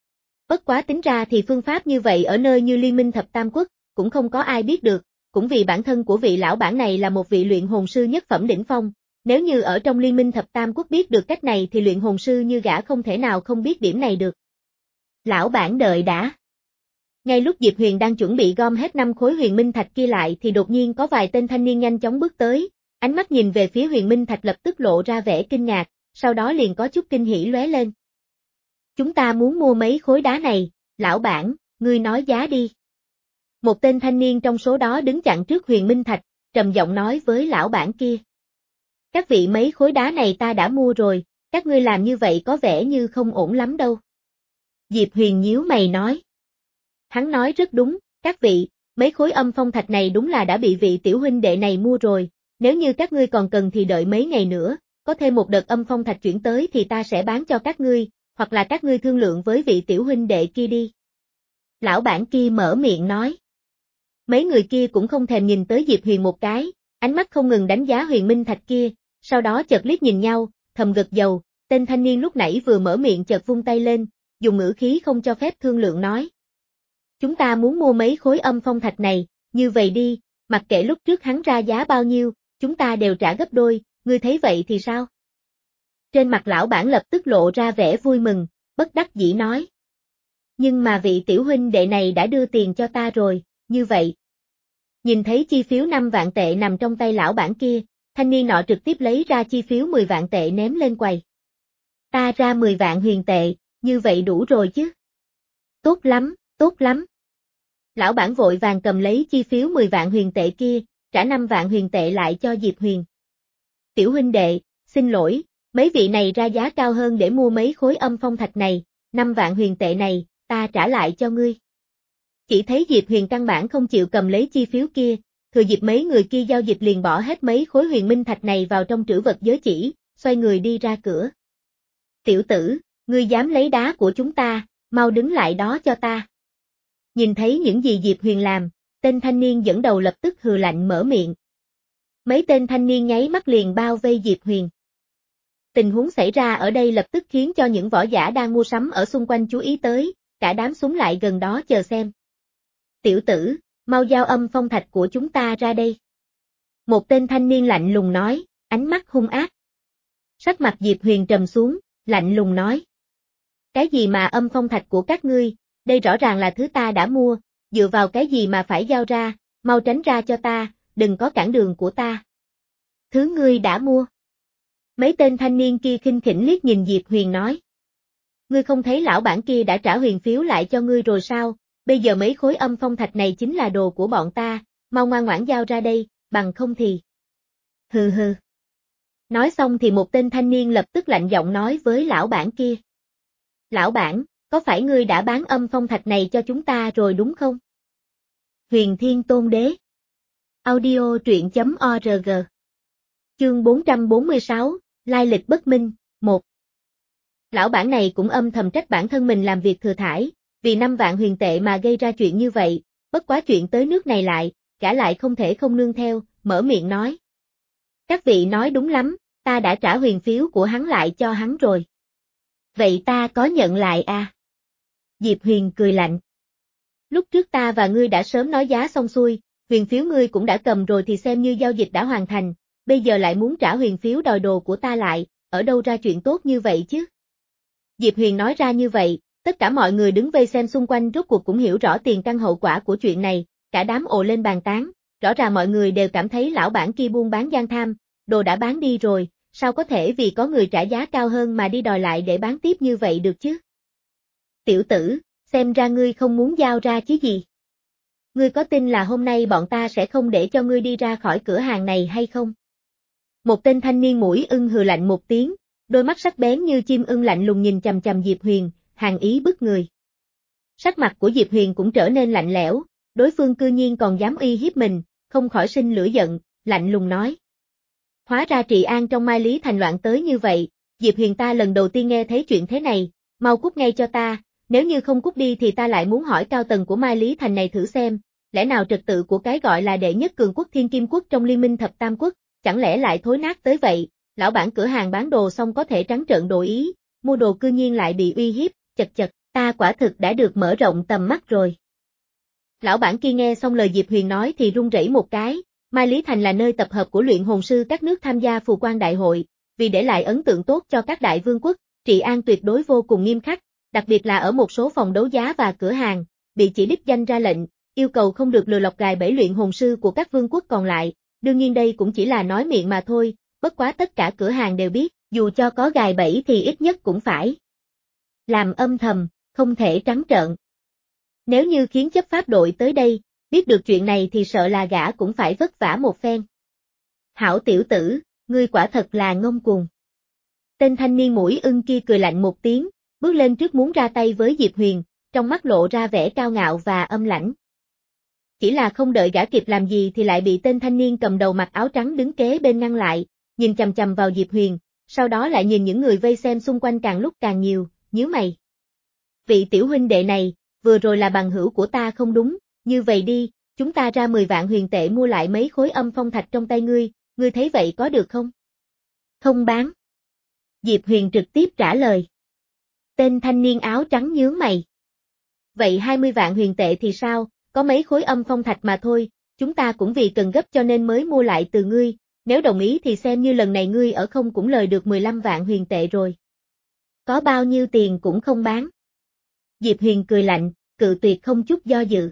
Bất quá tính ra thì phương pháp như vậy ở nơi như Liên minh Thập Tam Quốc, cũng không có ai biết được, cũng vì bản thân của vị lão bản này là một vị luyện hồn sư nhất phẩm đỉnh phong, nếu như ở trong Liên minh Thập Tam Quốc biết được cách này thì luyện hồn sư như gã không thể nào không biết điểm này được. Lão bản đợi đã. Ngay lúc Diệp Huyền đang chuẩn bị gom hết năm khối huyền minh thạch kia lại thì đột nhiên có vài tên thanh niên nhanh chóng bước tới, ánh mắt nhìn về phía huyền minh thạch lập tức lộ ra vẻ kinh ngạc, sau đó liền có chút kinh hỉ lóe lên. Chúng ta muốn mua mấy khối đá này, lão bản, ngươi nói giá đi. Một tên thanh niên trong số đó đứng chặn trước huyền minh thạch, trầm giọng nói với lão bản kia. Các vị mấy khối đá này ta đã mua rồi, các ngươi làm như vậy có vẻ như không ổn lắm đâu. Diệp Huyền nhíu mày nói. Hắn nói rất đúng, các vị, mấy khối âm phong thạch này đúng là đã bị vị tiểu huynh đệ này mua rồi, nếu như các ngươi còn cần thì đợi mấy ngày nữa, có thêm một đợt âm phong thạch chuyển tới thì ta sẽ bán cho các ngươi, hoặc là các ngươi thương lượng với vị tiểu huynh đệ kia đi. Lão bản kia mở miệng nói. Mấy người kia cũng không thèm nhìn tới Diệp Huyền một cái, ánh mắt không ngừng đánh giá huyền minh thạch kia, sau đó chợt liếc nhìn nhau, thầm gật đầu, tên thanh niên lúc nãy vừa mở miệng chợt vung tay lên, dùng ngữ khí không cho phép thương lượng nói. Chúng ta muốn mua mấy khối âm phong thạch này, như vậy đi, mặc kệ lúc trước hắn ra giá bao nhiêu, chúng ta đều trả gấp đôi, ngươi thấy vậy thì sao? Trên mặt lão bản lập tức lộ ra vẻ vui mừng, bất đắc dĩ nói. Nhưng mà vị tiểu huynh đệ này đã đưa tiền cho ta rồi, như vậy. Nhìn thấy chi phiếu năm vạn tệ nằm trong tay lão bản kia, thanh niên nọ trực tiếp lấy ra chi phiếu mười vạn tệ ném lên quầy. Ta ra mười vạn huyền tệ, như vậy đủ rồi chứ? Tốt lắm, tốt lắm. Lão bản vội vàng cầm lấy chi phiếu mười vạn huyền tệ kia, trả năm vạn huyền tệ lại cho Diệp Huyền. Tiểu huynh đệ, xin lỗi, mấy vị này ra giá cao hơn để mua mấy khối âm phong thạch này, năm vạn huyền tệ này, ta trả lại cho ngươi. Chỉ thấy Diệp Huyền căn bản không chịu cầm lấy chi phiếu kia, thừa dịp mấy người kia giao dịch liền bỏ hết mấy khối huyền minh thạch này vào trong trữ vật giới chỉ, xoay người đi ra cửa. Tiểu tử, ngươi dám lấy đá của chúng ta, mau đứng lại đó cho ta. Nhìn thấy những gì Diệp Huyền làm, tên thanh niên dẫn đầu lập tức hừ lạnh mở miệng. Mấy tên thanh niên nháy mắt liền bao vây Diệp Huyền. Tình huống xảy ra ở đây lập tức khiến cho những võ giả đang mua sắm ở xung quanh chú ý tới, cả đám súng lại gần đó chờ xem. Tiểu tử, mau giao âm phong thạch của chúng ta ra đây. Một tên thanh niên lạnh lùng nói, ánh mắt hung ác. Sắc mặt Diệp Huyền trầm xuống, lạnh lùng nói. Cái gì mà âm phong thạch của các ngươi, đây rõ ràng là thứ ta đã mua, dựa vào cái gì mà phải giao ra, mau tránh ra cho ta, đừng có cản đường của ta. Thứ ngươi đã mua. Mấy tên thanh niên kia khinh khỉnh liếc nhìn Diệp Huyền nói. Ngươi không thấy lão bản kia đã trả huyền phiếu lại cho ngươi rồi sao, bây giờ mấy khối âm phong thạch này chính là đồ của bọn ta, mau ngoan ngoãn giao ra đây, bằng không thì. Hừ hừ. Nói xong thì một tên thanh niên lập tức lạnh giọng nói với lão bản kia. Lão bản, có phải ngươi đã bán âm phong thạch này cho chúng ta rồi đúng không? Huyền Thiên Tôn Đế. Audio truyện chấm org. Chương bốn trăm bốn mươi sáu, Lai lịch bất minh, một. Lão bản này cũng âm thầm trách bản thân mình làm việc thừa thãi, vì năm vạn huyền tệ mà gây ra chuyện như vậy, bất quá chuyện tới nước này lại, gã lại không thể không nương theo, mở miệng nói. Các vị nói đúng lắm, ta đã trả huyền phiếu của hắn lại cho hắn rồi. Vậy ta có nhận lại à? Diệp Huyền cười lạnh. Lúc trước ta và ngươi đã sớm nói giá xong xuôi, huyền phiếu ngươi cũng đã cầm rồi thì xem như giao dịch đã hoàn thành, bây giờ lại muốn trả huyền phiếu đòi đồ của ta lại, ở đâu ra chuyện tốt như vậy chứ? Diệp Huyền nói ra như vậy, tất cả mọi người đứng vây xem xung quanh rốt cuộc cũng hiểu rõ tiền căn hậu quả của chuyện này, cả đám ồ lên bàn tán, rõ ràng mọi người đều cảm thấy lão bản kia buôn bán gian tham, đồ đã bán đi rồi, sao có thể vì có người trả giá cao hơn mà đi đòi lại để bán tiếp như vậy được chứ? Tiểu tử, xem ra ngươi không muốn giao ra chứ gì? Ngươi có tin là hôm nay bọn ta sẽ không để cho ngươi đi ra khỏi cửa hàng này hay không? Một tên thanh niên mũi ưng hừ lạnh một tiếng, đôi mắt sắc bén như chim ưng lạnh lùng nhìn chằm chằm Diệp Huyền, hàn ý bức người. Sắc mặt của Diệp Huyền cũng trở nên lạnh lẽo, đối phương cư nhiên còn dám uy hiếp mình, không khỏi sinh lửa giận, lạnh lùng nói. Hóa ra trị an trong Mai Lý Thành loạn tới như vậy, Diệp Huyền ta lần đầu tiên nghe thấy chuyện thế này, mau cút ngay cho ta, nếu như không cút đi thì ta lại muốn hỏi cao tầng của Mai Lý Thành này thử xem, lẽ nào trật tự của cái gọi là đệ nhất cường quốc Thiên Kim Quốc trong Liên minh Thập Tam Quốc, chẳng lẽ lại thối nát tới vậy, lão bản cửa hàng bán đồ xong có thể trắng trợn đổi ý, mua đồ cư nhiên lại bị uy hiếp, chật chật, ta quả thực đã được mở rộng tầm mắt rồi. Lão bản kia nghe xong lời Diệp Huyền nói thì run rẩy một cái, Mai Lý Thành là nơi tập hợp của luyện hồn sư các nước tham gia phù quan đại hội, vì để lại ấn tượng tốt cho các đại vương quốc, trị an tuyệt đối vô cùng nghiêm khắc, đặc biệt là ở một số phòng đấu giá và cửa hàng, bị chỉ đích danh ra lệnh, yêu cầu không được lừa lọc gài bẫy luyện hồn sư của các vương quốc còn lại, đương nhiên đây cũng chỉ là nói miệng mà thôi, bất quá tất cả cửa hàng đều biết, dù cho có gài bẫy thì ít nhất cũng phải làm âm thầm, không thể trắng trợn. Nếu như khiến chấp pháp đội tới đây, biết được chuyện này thì sợ là gã cũng phải vất vả một phen. Hảo tiểu tử, ngươi quả thật là ngông cuồng. Tên thanh niên mũi ưng kia cười lạnh một tiếng, bước lên trước muốn ra tay với Diệp Huyền, trong mắt lộ ra vẻ cao ngạo và âm lãnh. Chỉ là không đợi gã kịp làm gì thì lại bị tên thanh niên cầm đầu mặc áo trắng đứng kế bên ngăn lại, nhìn chằm chằm vào Diệp Huyền, sau đó lại nhìn những người vây xem xung quanh càng lúc càng nhiều, nhíu mày. Vị tiểu huynh đệ này, vừa rồi là bằng hữu của ta không đúng, như vậy đi, chúng ta ra mười vạn huyền tệ mua lại mấy khối âm phong thạch trong tay ngươi, ngươi thấy vậy có được không? Không bán. Diệp Huyền trực tiếp trả lời. Tên thanh niên áo trắng nhướng mày. Vậy hai mươi vạn huyền tệ thì sao, có mấy khối âm phong thạch mà thôi, chúng ta cũng vì cần gấp cho nên mới mua lại từ ngươi, nếu đồng ý thì xem như lần này ngươi ở không cũng lời được mười lăm vạn huyền tệ rồi. Có bao nhiêu tiền cũng không bán. Diệp Huyền cười lạnh, cự tuyệt không chút do dự.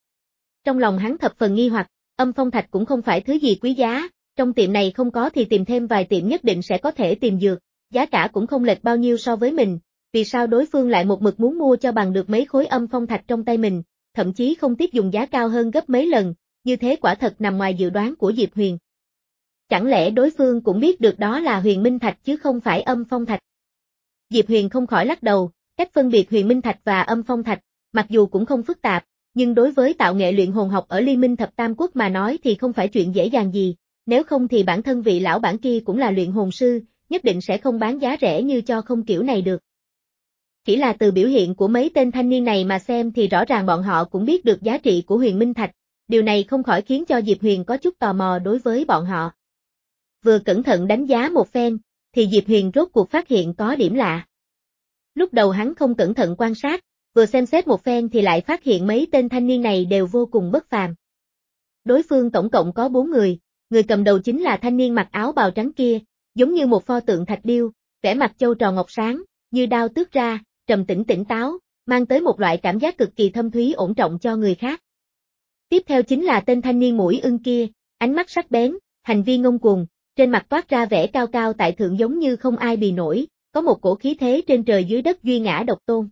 Trong lòng hắn thập phần nghi hoặc, âm phong thạch cũng không phải thứ gì quý giá, trong tiệm này không có thì tìm thêm vài tiệm nhất định sẽ có thể tìm dược, giá cả cũng không lệch bao nhiêu so với mình, vì sao đối phương lại một mực muốn mua cho bằng được mấy khối âm phong thạch trong tay mình, thậm chí không tiếc dùng giá cao hơn gấp mấy lần, như thế quả thật nằm ngoài dự đoán của Diệp Huyền. Chẳng lẽ đối phương cũng biết được đó là huyền minh thạch chứ không phải âm phong thạch? Diệp Huyền không khỏi lắc đầu, cách phân biệt huyền minh thạch và âm phong thạch, mặc dù cũng không phức tạp, nhưng đối với tạo nghệ luyện hồn học ở Liên minh Thập Tam Quốc mà nói thì không phải chuyện dễ dàng gì, nếu không thì bản thân vị lão bản kia cũng là luyện hồn sư, nhất định sẽ không bán giá rẻ như cho không kiểu này được. Chỉ là từ biểu hiện của mấy tên thanh niên này mà xem thì rõ ràng bọn họ cũng biết được giá trị của huyền minh thạch, điều này không khỏi khiến cho Diệp Huyền có chút tò mò đối với bọn họ. Vừa cẩn thận đánh giá một phen, thì Diệp Huyền rốt cuộc phát hiện có điểm lạ. Lúc đầu hắn không cẩn thận quan sát, vừa xem xét một phen thì lại phát hiện mấy tên thanh niên này đều vô cùng bất phàm. Đối phương tổng cộng có bốn người, người cầm đầu chính là thanh niên mặc áo bào trắng kia, giống như một pho tượng thạch điêu, vẻ mặt châu trò ngọc sáng, như đao tước ra, trầm tĩnh tỉnh táo, mang tới một loại cảm giác cực kỳ thâm thúy ổn trọng cho người khác. Tiếp theo chính là tên thanh niên mũi ưng kia, ánh mắt sắc bén, hành vi ngông cuồng, trên mặt toát ra vẻ cao cao tại thượng giống như không ai bì nổi, có một cổ khí thế trên trời dưới đất duy ngã độc tôn.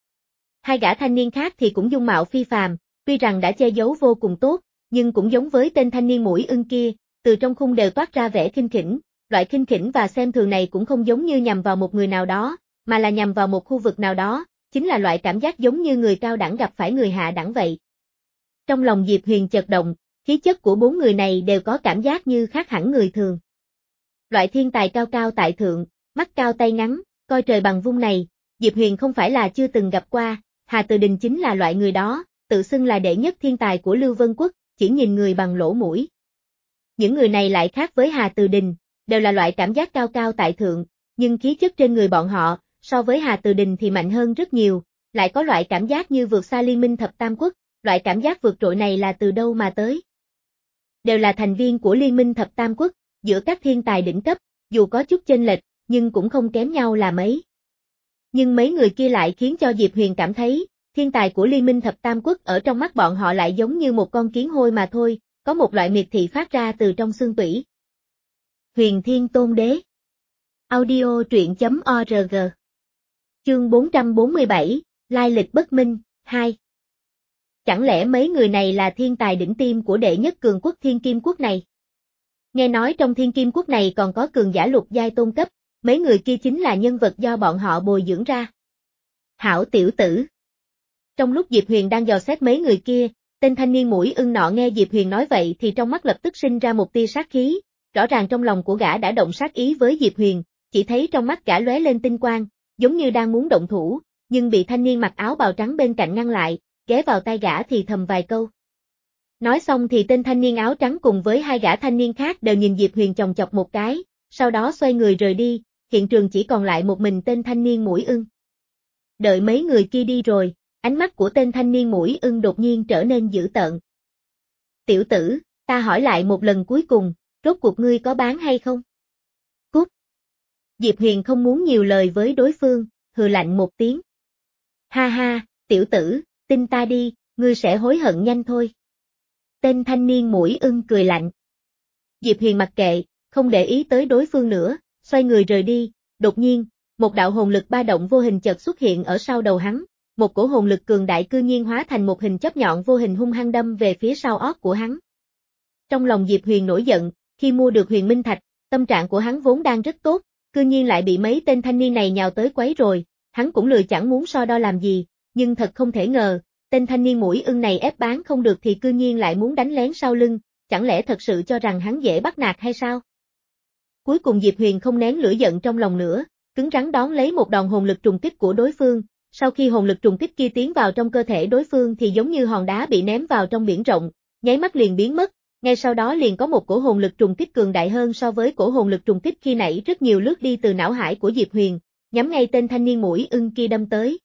Hai gã thanh niên khác thì cũng dung mạo phi phàm, tuy rằng đã che giấu vô cùng tốt, nhưng cũng giống với tên thanh niên mũi ưng kia, từ trong khung đều toát ra vẻ khinh khỉnh, loại khinh khỉnh và xem thường này cũng không giống như nhằm vào một người nào đó, mà là nhằm vào một khu vực nào đó, chính là loại cảm giác giống như người cao đẳng gặp phải người hạ đẳng vậy. Trong lòng Diệp Huyền chợt động, khí chất của bốn người này đều có cảm giác như khác hẳn người thường. Loại thiên tài cao cao tại thượng, mắt cao tay ngắn, coi trời bằng vung này, Diệp Huyền không phải là chưa từng gặp qua, Hà Từ Đình chính là loại người đó, tự xưng là đệ nhất thiên tài của Lưu Vân Quốc, chỉ nhìn người bằng lỗ mũi. Những người này lại khác với Hà Từ Đình, đều là loại cảm giác cao cao tại thượng, nhưng khí chất trên người bọn họ, so với Hà Từ Đình thì mạnh hơn rất nhiều, lại có loại cảm giác như vượt xa Liên minh Thập Tam Quốc, loại cảm giác vượt trội này là từ đâu mà tới? Đều là thành viên của Liên minh Thập Tam Quốc, giữa các thiên tài đỉnh cấp, dù có chút chênh lệch, nhưng cũng không kém nhau là mấy. Nhưng mấy người kia lại khiến cho Diệp Huyền cảm thấy, thiên tài của Liên Minh Thập Tam Quốc ở trong mắt bọn họ lại giống như một con kiến hôi mà thôi, có một loại miệt thị phát ra từ trong xương tủy. Huyền Thiên Tôn Đế. Audio truyện chấm org. Chương bốn trăm bốn mươi bảy, Lai lịch bất minh, hai. Chẳng lẽ mấy người này là thiên tài đỉnh tiêm của đệ nhất cường quốc Thiên Kim Quốc này? Nghe nói trong Thiên Kim Quốc này còn có cường giả lục giai tôn cấp, mấy người kia chính là nhân vật do bọn họ bồi dưỡng ra. Hảo tiểu tử. Trong lúc Diệp Huyền đang dò xét mấy người kia, tên thanh niên mũi ưng nọ nghe Diệp Huyền nói vậy thì trong mắt lập tức sinh ra một tia sát khí, rõ ràng trong lòng của gã đã động sát ý với Diệp Huyền, chỉ thấy trong mắt gã lóe lên tinh quang, giống như đang muốn động thủ, nhưng bị thanh niên mặc áo bào trắng bên cạnh ngăn lại, ghé vào tai gã thì thầm vài câu. Nói xong thì tên thanh niên áo trắng cùng với hai gã thanh niên khác đều nhìn Diệp Huyền chòng chọc một cái, sau đó xoay người rời đi, hiện trường chỉ còn lại một mình tên thanh niên mũi ưng. Đợi mấy người kia đi rồi, ánh mắt của tên thanh niên mũi ưng đột nhiên trở nên dữ tợn. Tiểu tử, ta hỏi lại một lần cuối cùng, rốt cuộc ngươi có bán hay không? Cút. Diệp Huyền không muốn nhiều lời với đối phương, hừ lạnh một tiếng. Ha ha, tiểu tử, tin ta đi, ngươi sẽ hối hận nhanh thôi. Tên thanh niên mũi ưng cười lạnh. Diệp Huyền mặc kệ, không để ý tới đối phương nữa, xoay người rời đi, đột nhiên, một đạo hồn lực ba động vô hình chợt xuất hiện ở sau đầu hắn, một cổ hồn lực cường đại cư nhiên hóa thành một hình chớp nhọn vô hình hung hăng đâm về phía sau ót của hắn. Trong lòng Diệp Huyền nổi giận, khi mua được Huyền Minh Thạch, tâm trạng của hắn vốn đang rất tốt, cư nhiên lại bị mấy tên thanh niên này nhào tới quấy rồi, hắn cũng lười chẳng muốn so đo làm gì, nhưng thật không thể ngờ, tên thanh niên mũi ưng này ép bán không được thì cư nhiên lại muốn đánh lén sau lưng, chẳng lẽ thật sự cho rằng hắn dễ bắt nạt hay sao? Cuối cùng Diệp Huyền không nén lửa giận trong lòng nữa, cứng rắn đón lấy một đòn hồn lực trùng kích của đối phương, sau khi hồn lực trùng kích kia tiến vào trong cơ thể đối phương thì giống như hòn đá bị ném vào trong biển rộng, nháy mắt liền biến mất, ngay sau đó liền có một cổ hồn lực trùng kích cường đại hơn so với cổ hồn lực trùng kích khi nãy rất nhiều lướt đi từ não hải của Diệp Huyền, nhắm ngay tên thanh niên mũi ưng kia đâm tới.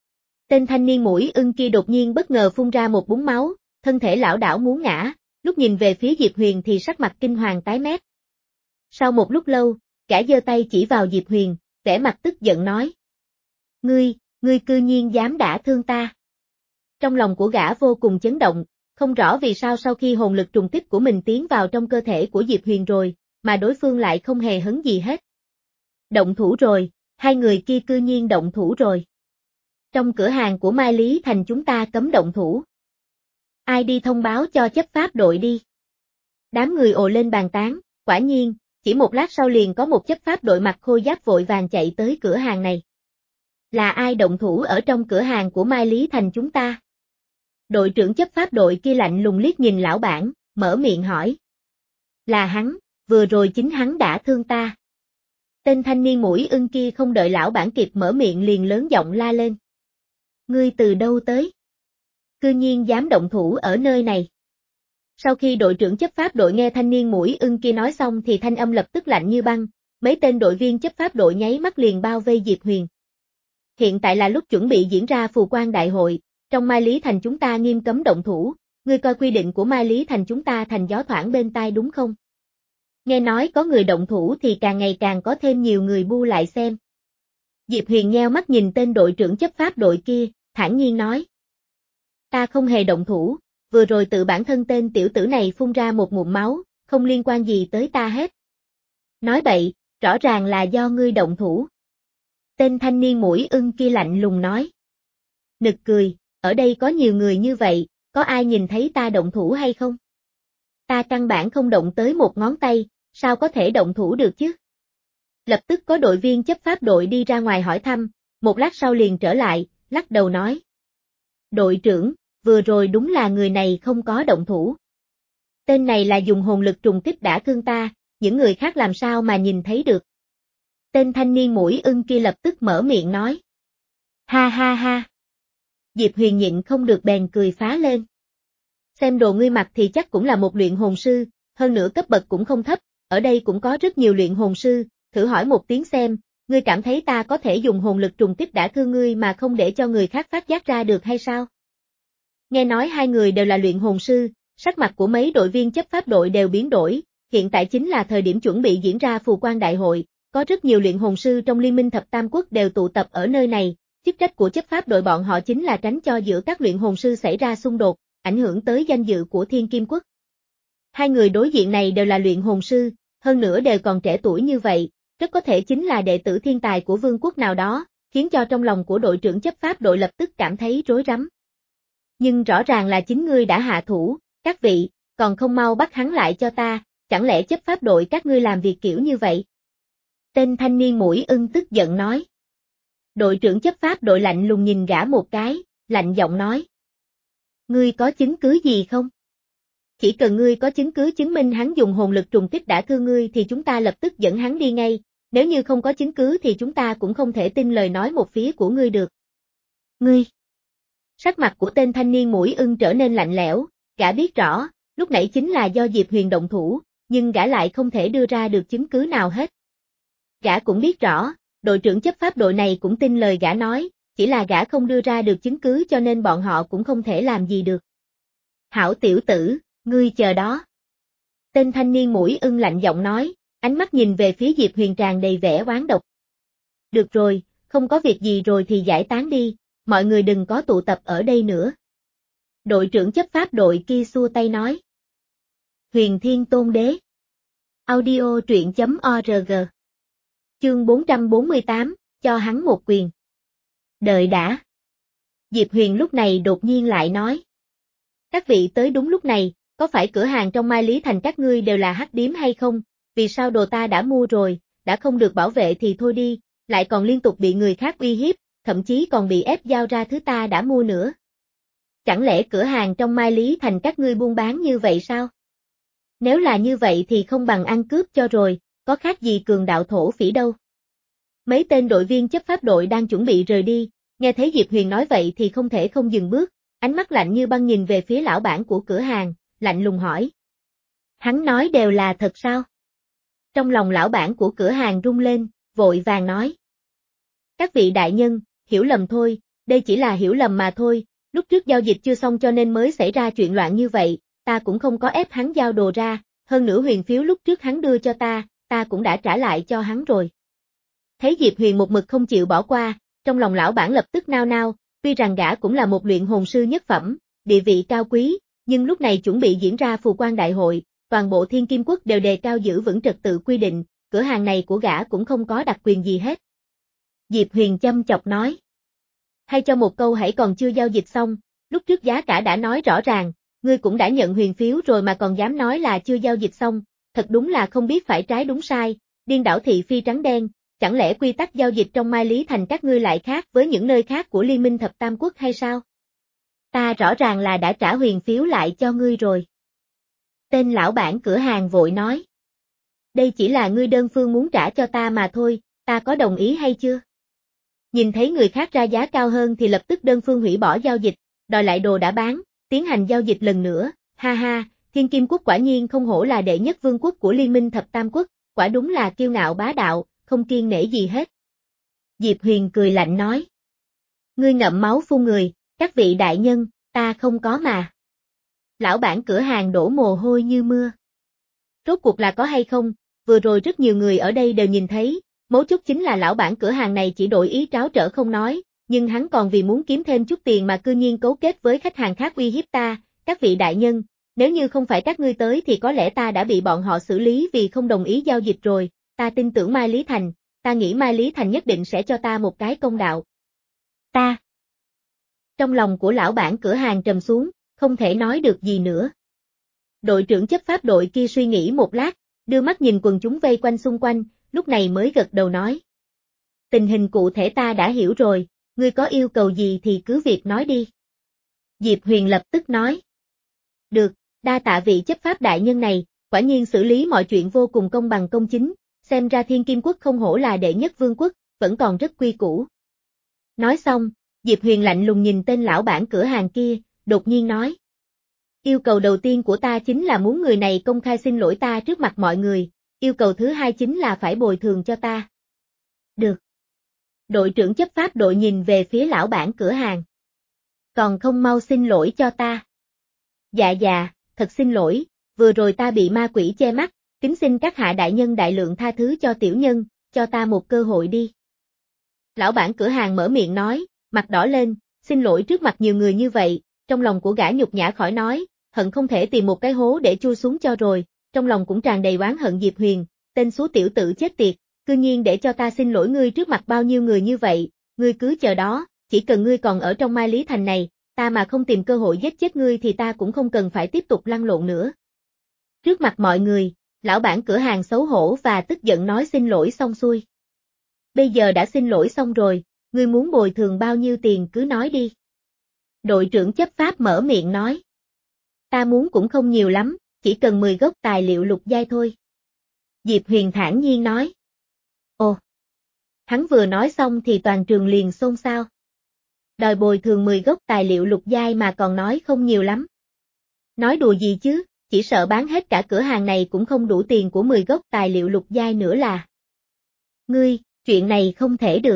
Tên thanh niên mũi ưng kia đột nhiên bất ngờ phun ra một búng máu, thân thể lảo đảo muốn ngã, lúc nhìn về phía Diệp Huyền thì sắc mặt kinh hoàng tái mét. Sau một lúc lâu, gã giơ tay chỉ vào Diệp Huyền, vẻ mặt tức giận nói. Ngươi, ngươi cư nhiên dám đả thương ta. Trong lòng của gã vô cùng chấn động, không rõ vì sao sau khi hồn lực trùng kích của mình tiến vào trong cơ thể của Diệp Huyền rồi, mà đối phương lại không hề hấn gì hết. Động thủ rồi, hai người kia cư nhiên động thủ rồi. Trong cửa hàng của Mai Lý Thành chúng ta cấm động thủ. Ai đi thông báo cho chấp pháp đội đi. Đám người ồ lên bàn tán, quả nhiên, chỉ một lát sau liền có một chấp pháp đội mặc khôi giáp vội vàng chạy tới cửa hàng này. Là ai động thủ ở trong cửa hàng của Mai Lý Thành chúng ta? Đội trưởng chấp pháp đội kia lạnh lùng liếc nhìn lão bản, mở miệng hỏi. Là hắn, vừa rồi chính hắn đã thương ta. Tên thanh niên mũi ưng kia không đợi lão bản kịp mở miệng liền lớn giọng la lên. Ngươi từ đâu tới? Cư nhiên dám động thủ ở nơi này. Sau khi đội trưởng chấp pháp đội nghe thanh niên mũi ưng kia nói xong thì thanh âm lập tức lạnh như băng, mấy tên đội viên chấp pháp đội nháy mắt liền bao vây Diệp Huyền. Hiện tại là lúc chuẩn bị diễn ra phù quan đại hội, trong Mai Lý Thành chúng ta nghiêm cấm động thủ, ngươi coi quy định của Mai Lý Thành chúng ta thành gió thoảng bên tai đúng không? Nghe nói có người động thủ thì càng ngày càng có thêm nhiều người bu lại xem. Diệp Huyền nheo mắt nhìn tên đội trưởng chấp pháp đội kia, thản nhiên nói. Ta không hề động thủ, vừa rồi tự bản thân tên tiểu tử này phun ra một ngụm máu, không liên quan gì tới ta hết. Nói bậy, rõ ràng là do ngươi động thủ. Tên thanh niên mũi ưng kia lạnh lùng nói. Nực cười, ở đây có nhiều người như vậy, có ai nhìn thấy ta động thủ hay không? Ta căn bản không động tới một ngón tay, sao có thể động thủ được chứ? Lập tức có đội viên chấp pháp đội đi ra ngoài hỏi thăm, một lát sau liền trở lại, lắc đầu nói. Đội trưởng, vừa rồi đúng là người này không có động thủ. Tên này là dùng hồn lực trùng kích đả thương ta, những người khác làm sao mà nhìn thấy được. Tên thanh niên mũi ưng kia lập tức mở miệng nói. Ha ha ha. Diệp Huyền nhịn không được bèn cười phá lên. Xem đồ ngươi mặc thì chắc cũng là một luyện hồn sư, hơn nữa cấp bậc cũng không thấp, ở đây cũng có rất nhiều luyện hồn sư, thử hỏi một tiếng xem, ngươi cảm thấy ta có thể dùng hồn lực trùng kích đả thương ngươi mà không để cho người khác phát giác ra được hay sao? Nghe nói hai người đều là luyện hồn sư, sắc mặt của mấy đội viên chấp pháp đội đều biến đổi, hiện tại chính là thời điểm chuẩn bị diễn ra phù quan đại hội, có rất nhiều luyện hồn sư trong Liên minh Thập Tam Quốc đều tụ tập ở nơi này, chức trách của chấp pháp đội bọn họ chính là tránh cho giữa các luyện hồn sư xảy ra xung đột, ảnh hưởng tới danh dự của Thiên Kim Quốc. Hai người đối diện này đều là luyện hồn sư, hơn nữa đều còn trẻ tuổi như vậy, rất có thể chính là đệ tử thiên tài của vương quốc nào đó, khiến cho trong lòng của đội trưởng chấp pháp đội lập tức cảm thấy rối rắm. Nhưng rõ ràng là chính ngươi đã hạ thủ, các vị, còn không mau bắt hắn lại cho ta, chẳng lẽ chấp pháp đội các ngươi làm việc kiểu như vậy? Tên thanh niên mũi ưng tức giận nói. Đội trưởng chấp pháp đội lạnh lùng nhìn gã một cái, lạnh giọng nói. Ngươi có chứng cứ gì không? Chỉ cần ngươi có chứng cứ chứng minh hắn dùng hồn lực trùng kích đã thương ngươi thì chúng ta lập tức dẫn hắn đi ngay, nếu như không có chứng cứ thì chúng ta cũng không thể tin lời nói một phía của ngươi được. Ngươi! Sắc mặt của tên thanh niên mũi ưng trở nên lạnh lẽo, gã biết rõ, lúc nãy chính là do Diệp Huyền động thủ, nhưng gã lại không thể đưa ra được chứng cứ nào hết. Gã cũng biết rõ, đội trưởng chấp pháp đội này cũng tin lời gã nói, chỉ là gã không đưa ra được chứng cứ cho nên bọn họ cũng không thể làm gì được. Hảo tiểu tử, ngươi chờ đó. Tên thanh niên mũi ưng lạnh giọng nói, ánh mắt nhìn về phía Diệp Huyền tràn đầy vẻ oán độc. Được rồi, không có việc gì rồi thì giải tán đi, mọi người đừng có tụ tập ở đây nữa. Đội trưởng chấp pháp đội kia xua tay nói. Huyền Thiên Tôn Đế. Audio truyện chấm org. Chương bốn trăm bốn mươi tám, cho hắn một quyền. Đợi đã. Diệp Huyền lúc này đột nhiên lại nói. Các vị tới đúng lúc này, có phải cửa hàng trong Mai Lý Thành các ngươi đều là hắc điếm hay không? Vì sao đồ ta đã mua rồi, đã không được bảo vệ thì thôi đi, lại còn liên tục bị người khác uy hiếp, thậm chí còn bị ép giao ra thứ ta đã mua nữa. Chẳng lẽ cửa hàng trong Mai Lý Thành các ngươi buôn bán như vậy sao? Nếu là như vậy thì không bằng ăn cướp cho rồi, có khác gì cường đạo thổ phỉ đâu. Mấy tên đội viên chấp pháp đội đang chuẩn bị rời đi, nghe thấy Diệp Huyền nói vậy thì không thể không dừng bước, ánh mắt lạnh như băng nhìn về phía lão bản của cửa hàng, lạnh lùng hỏi. Hắn nói đều là thật sao? Trong lòng lão bản của cửa hàng rung lên, vội vàng nói. Các vị đại nhân, hiểu lầm thôi, đây chỉ là hiểu lầm mà thôi, lúc trước giao dịch chưa xong cho nên mới xảy ra chuyện loạn như vậy, ta cũng không có ép hắn giao đồ ra, hơn nữa huyền phiếu lúc trước hắn đưa cho ta, ta cũng đã trả lại cho hắn rồi. Thấy Diệp Huyền một mực không chịu bỏ qua, trong lòng lão bản lập tức nao nao, tuy rằng gã cũng là một luyện hồn sư nhất phẩm, địa vị cao quý, nhưng lúc này chuẩn bị diễn ra phù quan đại hội, toàn bộ Thiên Kim Quốc đều đề cao giữ vững trật tự quy định, cửa hàng này của gã cũng không có đặc quyền gì hết. Diệp Huyền châm chọc nói. Hay cho một câu hãy còn chưa giao dịch xong, lúc trước giá cả đã nói rõ ràng, ngươi cũng đã nhận huyền phiếu rồi mà còn dám nói là chưa giao dịch xong, thật đúng là không biết phải trái đúng sai, điên đảo thị phi trắng đen, chẳng lẽ quy tắc giao dịch trong Mai Lý Thành các ngươi lại khác với những nơi khác của Liên minh Thập Tam Quốc hay sao? Ta rõ ràng là đã trả huyền phiếu lại cho ngươi rồi. Tên lão bản cửa hàng vội nói. Đây chỉ là ngươi đơn phương muốn trả cho ta mà thôi, ta có đồng ý hay chưa? Nhìn thấy người khác ra giá cao hơn thì lập tức đơn phương hủy bỏ giao dịch, đòi lại đồ đã bán, tiến hành giao dịch lần nữa, ha ha, Thiên Kim Quốc quả nhiên không hổ là đệ nhất vương quốc của Liên minh Thập Tam Quốc, quả đúng là kiêu ngạo bá đạo, không kiêng nể gì hết. Diệp Huyền cười lạnh nói. Ngươi ngậm máu phun người, các vị đại nhân, ta không có mà. Lão bản cửa hàng đổ mồ hôi như mưa. Rốt cuộc là có hay không, vừa rồi rất nhiều người ở đây đều nhìn thấy, mấu chốt chính là lão bản cửa hàng này chỉ đổi ý tráo trở không nói, nhưng hắn còn vì muốn kiếm thêm chút tiền mà cư nhiên cấu kết với khách hàng khác uy hiếp ta, các vị đại nhân, nếu như không phải các ngươi tới thì có lẽ ta đã bị bọn họ xử lý vì không đồng ý giao dịch rồi, ta tin tưởng Mai Lý Thành, ta nghĩ Mai Lý Thành nhất định sẽ cho ta một cái công đạo. Ta. Trong lòng của lão bản cửa hàng trầm xuống, không thể nói được gì nữa. Đội trưởng chấp pháp đội kia suy nghĩ một lát, đưa mắt nhìn quần chúng vây quanh xung quanh, lúc này mới gật đầu nói. Tình hình cụ thể ta đã hiểu rồi, ngươi có yêu cầu gì thì cứ việc nói đi. Diệp Huyền lập tức nói. Được, đa tạ vị chấp pháp đại nhân này, quả nhiên xử lý mọi chuyện vô cùng công bằng công chính, xem ra Thiên Kim Quốc không hổ là đệ nhất vương quốc, vẫn còn rất quy củ. Nói xong, Diệp Huyền lạnh lùng nhìn tên lão bản cửa hàng kia, đột nhiên nói. Yêu cầu đầu tiên của ta chính là muốn người này công khai xin lỗi ta trước mặt mọi người, yêu cầu thứ hai chính là phải bồi thường cho ta. Được. Đội trưởng chấp pháp đội nhìn về phía lão bản cửa hàng. Còn không mau xin lỗi cho ta. Dạ dạ, thật xin lỗi, vừa rồi ta bị ma quỷ che mắt, kính xin các hạ đại nhân đại lượng tha thứ cho tiểu nhân, cho ta một cơ hội đi. Lão bản cửa hàng mở miệng nói, mặt đỏ lên, xin lỗi trước mặt nhiều người như vậy, trong lòng của gã nhục nhã khỏi nói, hận không thể tìm một cái hố để chui xuống cho rồi, trong lòng cũng tràn đầy oán hận Diệp Huyền, tên xú tiểu tử chết tiệt, cư nhiên để cho ta xin lỗi ngươi trước mặt bao nhiêu người như vậy, ngươi cứ chờ đó, chỉ cần ngươi còn ở trong Mai Lý Thành này, ta mà không tìm cơ hội giết chết ngươi thì ta cũng không cần phải tiếp tục lăn lộn nữa. Trước mặt mọi người, lão bản cửa hàng xấu hổ và tức giận nói xin lỗi xong xuôi. Bây giờ đã xin lỗi xong rồi, ngươi muốn bồi thường bao nhiêu tiền cứ nói đi. Đội trưởng chấp pháp mở miệng nói. Ta muốn cũng không nhiều lắm, chỉ cần mười gốc tài liệu lục giai thôi. Diệp Huyền thản nhiên nói. Ồ! Hắn vừa nói xong thì toàn trường liền xôn xao. Đòi bồi thường mười gốc tài liệu lục giai mà còn nói không nhiều lắm. Nói đùa gì chứ, chỉ sợ bán hết cả cửa hàng này cũng không đủ tiền của mười gốc tài liệu lục giai nữa là. Ngươi, chuyện này không thể được.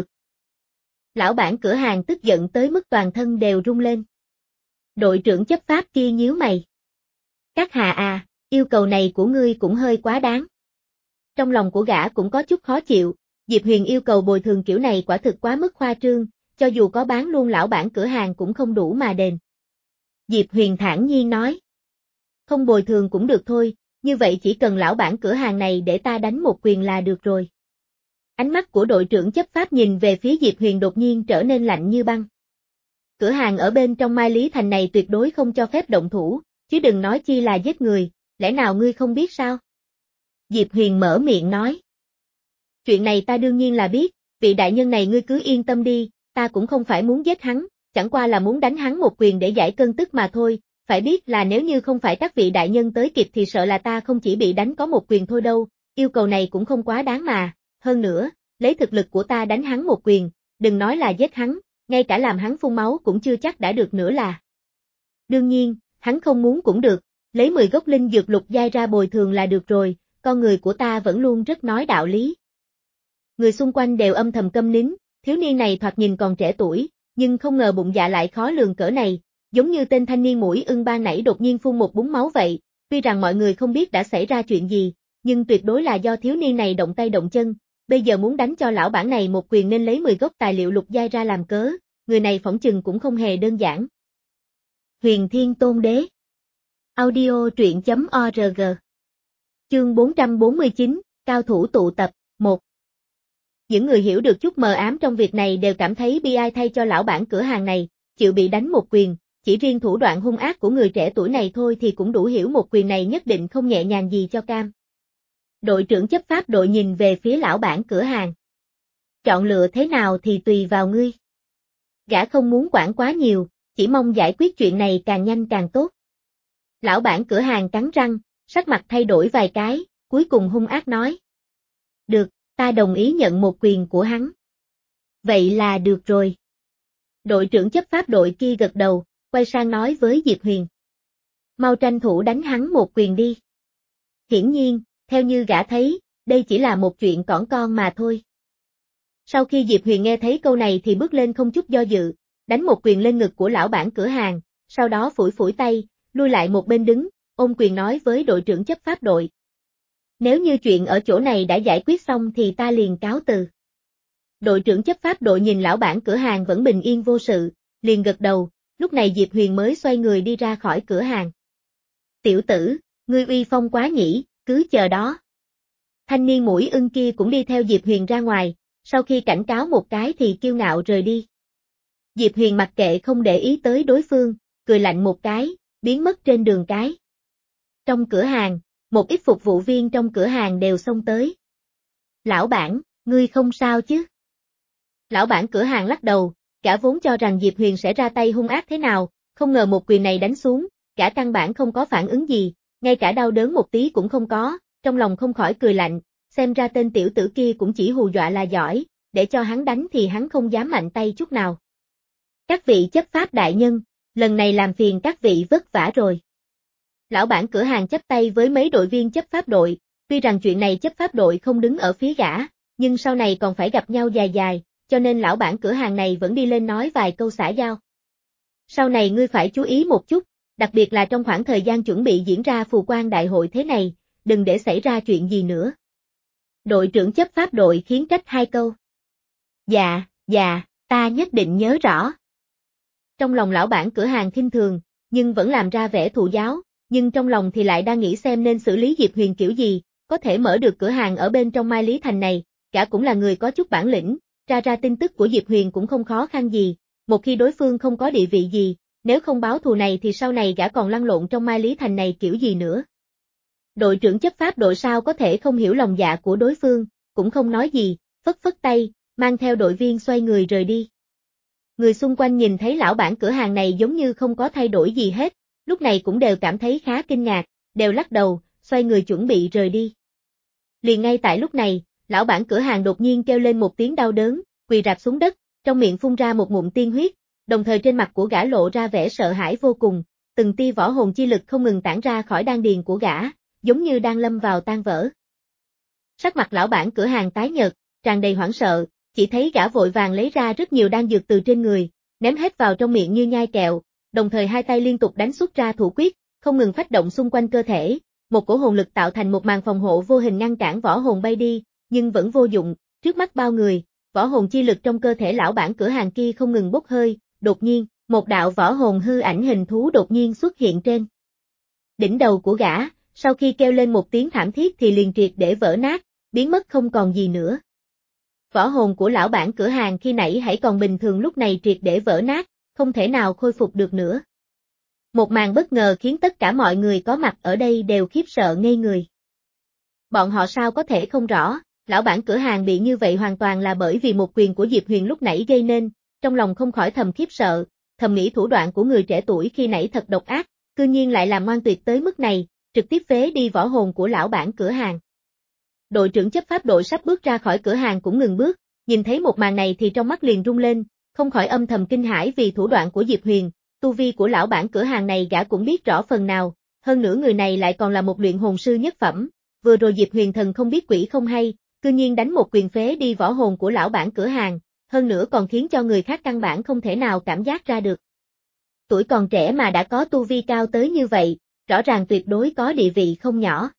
Lão bản cửa hàng tức giận tới mức toàn thân đều rung lên. Đội trưởng chấp pháp kia nhíu mày. Các hà à, yêu cầu này của ngươi cũng hơi quá đáng. Trong lòng của gã cũng có chút khó chịu, Diệp Huyền yêu cầu bồi thường kiểu này quả thực quá mức khoa trương, cho dù có bán luôn lão bản cửa hàng cũng không đủ mà đền. Diệp Huyền thản nhiên nói. Không bồi thường cũng được thôi, như vậy chỉ cần lão bản cửa hàng này để ta đánh một quyền là được rồi. Ánh mắt của đội trưởng chấp pháp nhìn về phía Diệp Huyền đột nhiên trở nên lạnh như băng. Cửa hàng ở bên trong Mai Lý Thành này tuyệt đối không cho phép động thủ, chứ đừng nói chi là giết người, lẽ nào ngươi không biết sao? Diệp Huyền mở miệng nói. Chuyện này ta đương nhiên là biết, vị đại nhân này ngươi cứ yên tâm đi, ta cũng không phải muốn giết hắn, chẳng qua là muốn đánh hắn một quyền để giải cơn tức mà thôi, phải biết là nếu như không phải các vị đại nhân tới kịp thì sợ là ta không chỉ bị đánh có một quyền thôi đâu, yêu cầu này cũng không quá đáng mà, hơn nữa, lấy thực lực của ta đánh hắn một quyền, đừng nói là giết hắn, ngay cả làm hắn phun máu cũng chưa chắc đã được nữa là. Đương nhiên, hắn không muốn cũng được, lấy mười gốc linh dược lục giai ra bồi thường là được rồi, con người của ta vẫn luôn rất nói đạo lý. Người xung quanh đều âm thầm câm nín, thiếu niên này thoạt nhìn còn trẻ tuổi, nhưng không ngờ bụng dạ lại khó lường cỡ này, giống như tên thanh niên mũi ưng ban nãy đột nhiên phun một búng máu vậy, tuy rằng mọi người không biết đã xảy ra chuyện gì, nhưng tuyệt đối là do thiếu niên này động tay động chân, bây giờ muốn đánh cho lão bản này một quyền nên lấy mười gốc tài liệu lục giai ra làm cớ, người này phỏng chừng cũng không hề đơn giản. Huyền Thiên Tôn Đế Audio truyện chấm org Chương bốn trăm bốn mươi chín, Cao thủ tụ tập, một Những người hiểu được chút mờ ám trong việc này đều cảm thấy bi ai thay cho lão bản cửa hàng này, chịu bị đánh một quyền, chỉ riêng thủ đoạn hung ác của người trẻ tuổi này thôi thì cũng đủ hiểu một quyền này nhất định không nhẹ nhàng gì cho cam. Đội trưởng chấp pháp đội nhìn về phía lão bản cửa hàng. Chọn lựa thế nào thì tùy vào ngươi. Gã không muốn quản quá nhiều, chỉ mong giải quyết chuyện này càng nhanh càng tốt. Lão bản cửa hàng cắn răng, sắc mặt thay đổi vài cái, cuối cùng hung ác nói. Được, ta đồng ý nhận một quyền của hắn. Vậy là được rồi. Đội trưởng chấp pháp đội kia gật đầu, quay sang nói với Diệp Huyền. Mau tranh thủ đánh hắn một quyền đi. Hiển nhiên, theo như gã thấy, đây chỉ là một chuyện cỏn con mà thôi. Sau khi Diệp Huyền nghe thấy câu này thì bước lên không chút do dự, đánh một quyền lên ngực của lão bản cửa hàng, sau đó phủi phủi tay, lui lại một bên đứng, ôm quyền nói với đội trưởng chấp pháp đội. Nếu như chuyện ở chỗ này đã giải quyết xong thì ta liền cáo từ. Đội trưởng chấp pháp đội nhìn lão bản cửa hàng vẫn bình yên vô sự, liền gật đầu, lúc này Diệp Huyền mới xoay người đi ra khỏi cửa hàng. Tiểu tử, ngươi uy phong quá nhỉ, cứ chờ đó. Thanh niên mũi ưng kia cũng đi theo Diệp Huyền ra ngoài, sau khi cảnh cáo một cái thì kiêu ngạo rời đi. Diệp Huyền mặc kệ không để ý tới đối phương, cười lạnh một cái, biến mất trên đường cái. Trong cửa hàng, một ít phục vụ viên trong cửa hàng đều xông tới. Lão bản, ngươi không sao chứ? Lão bản cửa hàng lắc đầu, cả vốn cho rằng Diệp Huyền sẽ ra tay hung ác thế nào, không ngờ một quyền này đánh xuống, cả căn bản không có phản ứng gì, ngay cả đau đớn một tí cũng không có, trong lòng không khỏi cười lạnh, xem ra tên tiểu tử kia cũng chỉ hù dọa là giỏi, để cho hắn đánh thì hắn không dám mạnh tay chút nào. Các vị chấp pháp đại nhân, lần này làm phiền các vị vất vả rồi. Lão bản cửa hàng chắp tay với mấy đội viên chấp pháp đội, tuy rằng chuyện này chấp pháp đội không đứng ở phía gã, nhưng sau này còn phải gặp nhau dài dài, cho nên lão bản cửa hàng này vẫn đi lên nói vài câu xã giao. Sau này ngươi phải chú ý một chút, đặc biệt là trong khoảng thời gian chuẩn bị diễn ra phù quan đại hội thế này, đừng để xảy ra chuyện gì nữa. Đội trưởng chấp pháp đội khiến trách hai câu. Dạ, dạ, ta nhất định nhớ rõ. Trong lòng lão bản cửa hàng khinh thường, nhưng vẫn làm ra vẻ thụ giáo, nhưng trong lòng thì lại đang nghĩ xem nên xử lý Diệp Huyền kiểu gì, có thể mở được cửa hàng ở bên trong Mai Lý Thành này, gã cũng là người có chút bản lĩnh, tra ra tin tức của Diệp Huyền cũng không khó khăn gì, một khi đối phương không có địa vị gì, nếu không báo thù này thì sau này gã còn lăn lộn trong Mai Lý Thành này kiểu gì nữa. Đội trưởng chấp pháp đội sao có thể không hiểu lòng dạ của đối phương, cũng không nói gì, phất phất tay, mang theo đội viên xoay người rời đi. Người xung quanh nhìn thấy lão bản cửa hàng này giống như không có thay đổi gì hết, lúc này cũng đều cảm thấy khá kinh ngạc, đều lắc đầu, xoay người chuẩn bị rời đi. Liền ngay tại lúc này, lão bản cửa hàng đột nhiên kêu lên một tiếng đau đớn, quỳ rạp xuống đất, trong miệng phun ra một ngụm tiên huyết, đồng thời trên mặt của gã lộ ra vẻ sợ hãi vô cùng, từng tia võ hồn chi lực không ngừng tản ra khỏi đan điền của gã, giống như đang lâm vào tan vỡ. Sắc mặt lão bản cửa hàng tái nhợt, tràn đầy hoảng sợ, chỉ thấy gã vội vàng lấy ra rất nhiều đan dược từ trên người, ném hết vào trong miệng như nhai kẹo, đồng thời hai tay liên tục đánh xuất ra thủ quyết, không ngừng phát động xung quanh cơ thể, một cổ hồn lực tạo thành một màn phòng hộ vô hình ngăn cản võ hồn bay đi, nhưng vẫn vô dụng, trước mắt bao người, võ hồn chi lực trong cơ thể lão bản cửa hàng kia không ngừng bốc hơi, đột nhiên, một đạo võ hồn hư ảnh hình thú đột nhiên xuất hiện trên đỉnh đầu của gã, sau khi kêu lên một tiếng thảm thiết thì liền triệt để vỡ nát, biến mất không còn gì nữa. Võ hồn của lão bản cửa hàng khi nãy hãy còn bình thường lúc này triệt để vỡ nát, không thể nào khôi phục được nữa. Một màn bất ngờ khiến tất cả mọi người có mặt ở đây đều khiếp sợ ngây người. Bọn họ sao có thể không rõ, lão bản cửa hàng bị như vậy hoàn toàn là bởi vì một quyền của Diệp Huyền lúc nãy gây nên, trong lòng không khỏi thầm khiếp sợ, thầm nghĩ thủ đoạn của người trẻ tuổi khi nãy thật độc ác, cư nhiên lại làm ngoan tuyệt tới mức này, trực tiếp phế đi võ hồn của lão bản cửa hàng. Đội trưởng chấp pháp đội sắp bước ra khỏi cửa hàng cũng ngừng bước, nhìn thấy một màn này thì trong mắt liền rung lên, không khỏi âm thầm kinh hãi vì thủ đoạn của Diệp Huyền, tu vi của lão bản cửa hàng này gã cũng biết rõ phần nào, hơn nữa người này lại còn là một luyện hồn sư nhất phẩm, vừa rồi Diệp Huyền thần không biết quỷ không hay, cư nhiên đánh một quyền phế đi võ hồn của lão bản cửa hàng, hơn nữa còn khiến cho người khác căn bản không thể nào cảm giác ra được. Tuổi còn trẻ mà đã có tu vi cao tới như vậy, rõ ràng tuyệt đối có địa vị không nhỏ.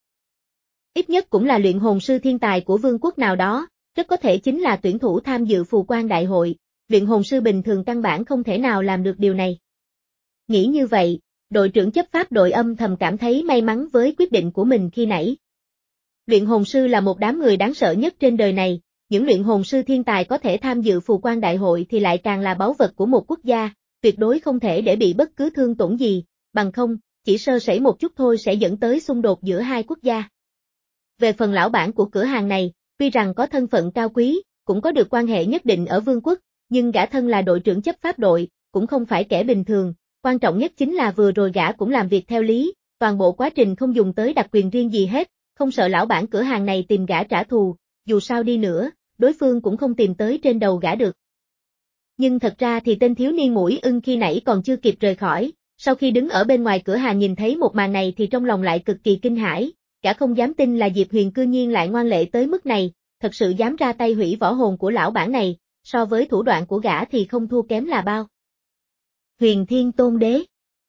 Ít nhất cũng là luyện hồn sư thiên tài của vương quốc nào đó, rất có thể chính là tuyển thủ tham dự phù quan đại hội, luyện hồn sư bình thường căn bản không thể nào làm được điều này. Nghĩ như vậy, đội trưởng chấp pháp đội âm thầm cảm thấy may mắn với quyết định của mình khi nãy. Luyện hồn sư là một đám người đáng sợ nhất trên đời này, những luyện hồn sư thiên tài có thể tham dự phù quan đại hội thì lại càng là báu vật của một quốc gia, tuyệt đối không thể để bị bất cứ thương tổn gì, bằng không, chỉ sơ sẩy một chút thôi sẽ dẫn tới xung đột giữa hai quốc gia. Về phần lão bản của cửa hàng này, tuy rằng có thân phận cao quý, cũng có được quan hệ nhất định ở vương quốc, nhưng gã thân là đội trưởng chấp pháp đội, cũng không phải kẻ bình thường, quan trọng nhất chính là vừa rồi gã cũng làm việc theo lý, toàn bộ quá trình không dùng tới đặc quyền riêng gì hết, không sợ lão bản cửa hàng này tìm gã trả thù, dù sao đi nữa, đối phương cũng không tìm tới trên đầu gã được. Nhưng thật ra thì tên thiếu niên mũi ưng khi nãy còn chưa kịp rời khỏi, sau khi đứng ở bên ngoài cửa hàng nhìn thấy một màn này thì trong lòng lại cực kỳ kinh hãi, gã không dám tin là Diệp Huyền cư nhiên lại ngoan lệ tới mức này, thật sự dám ra tay hủy võ hồn của lão bản này, so với thủ đoạn của gã thì không thua kém là bao. Huyền Thiên Tôn Đế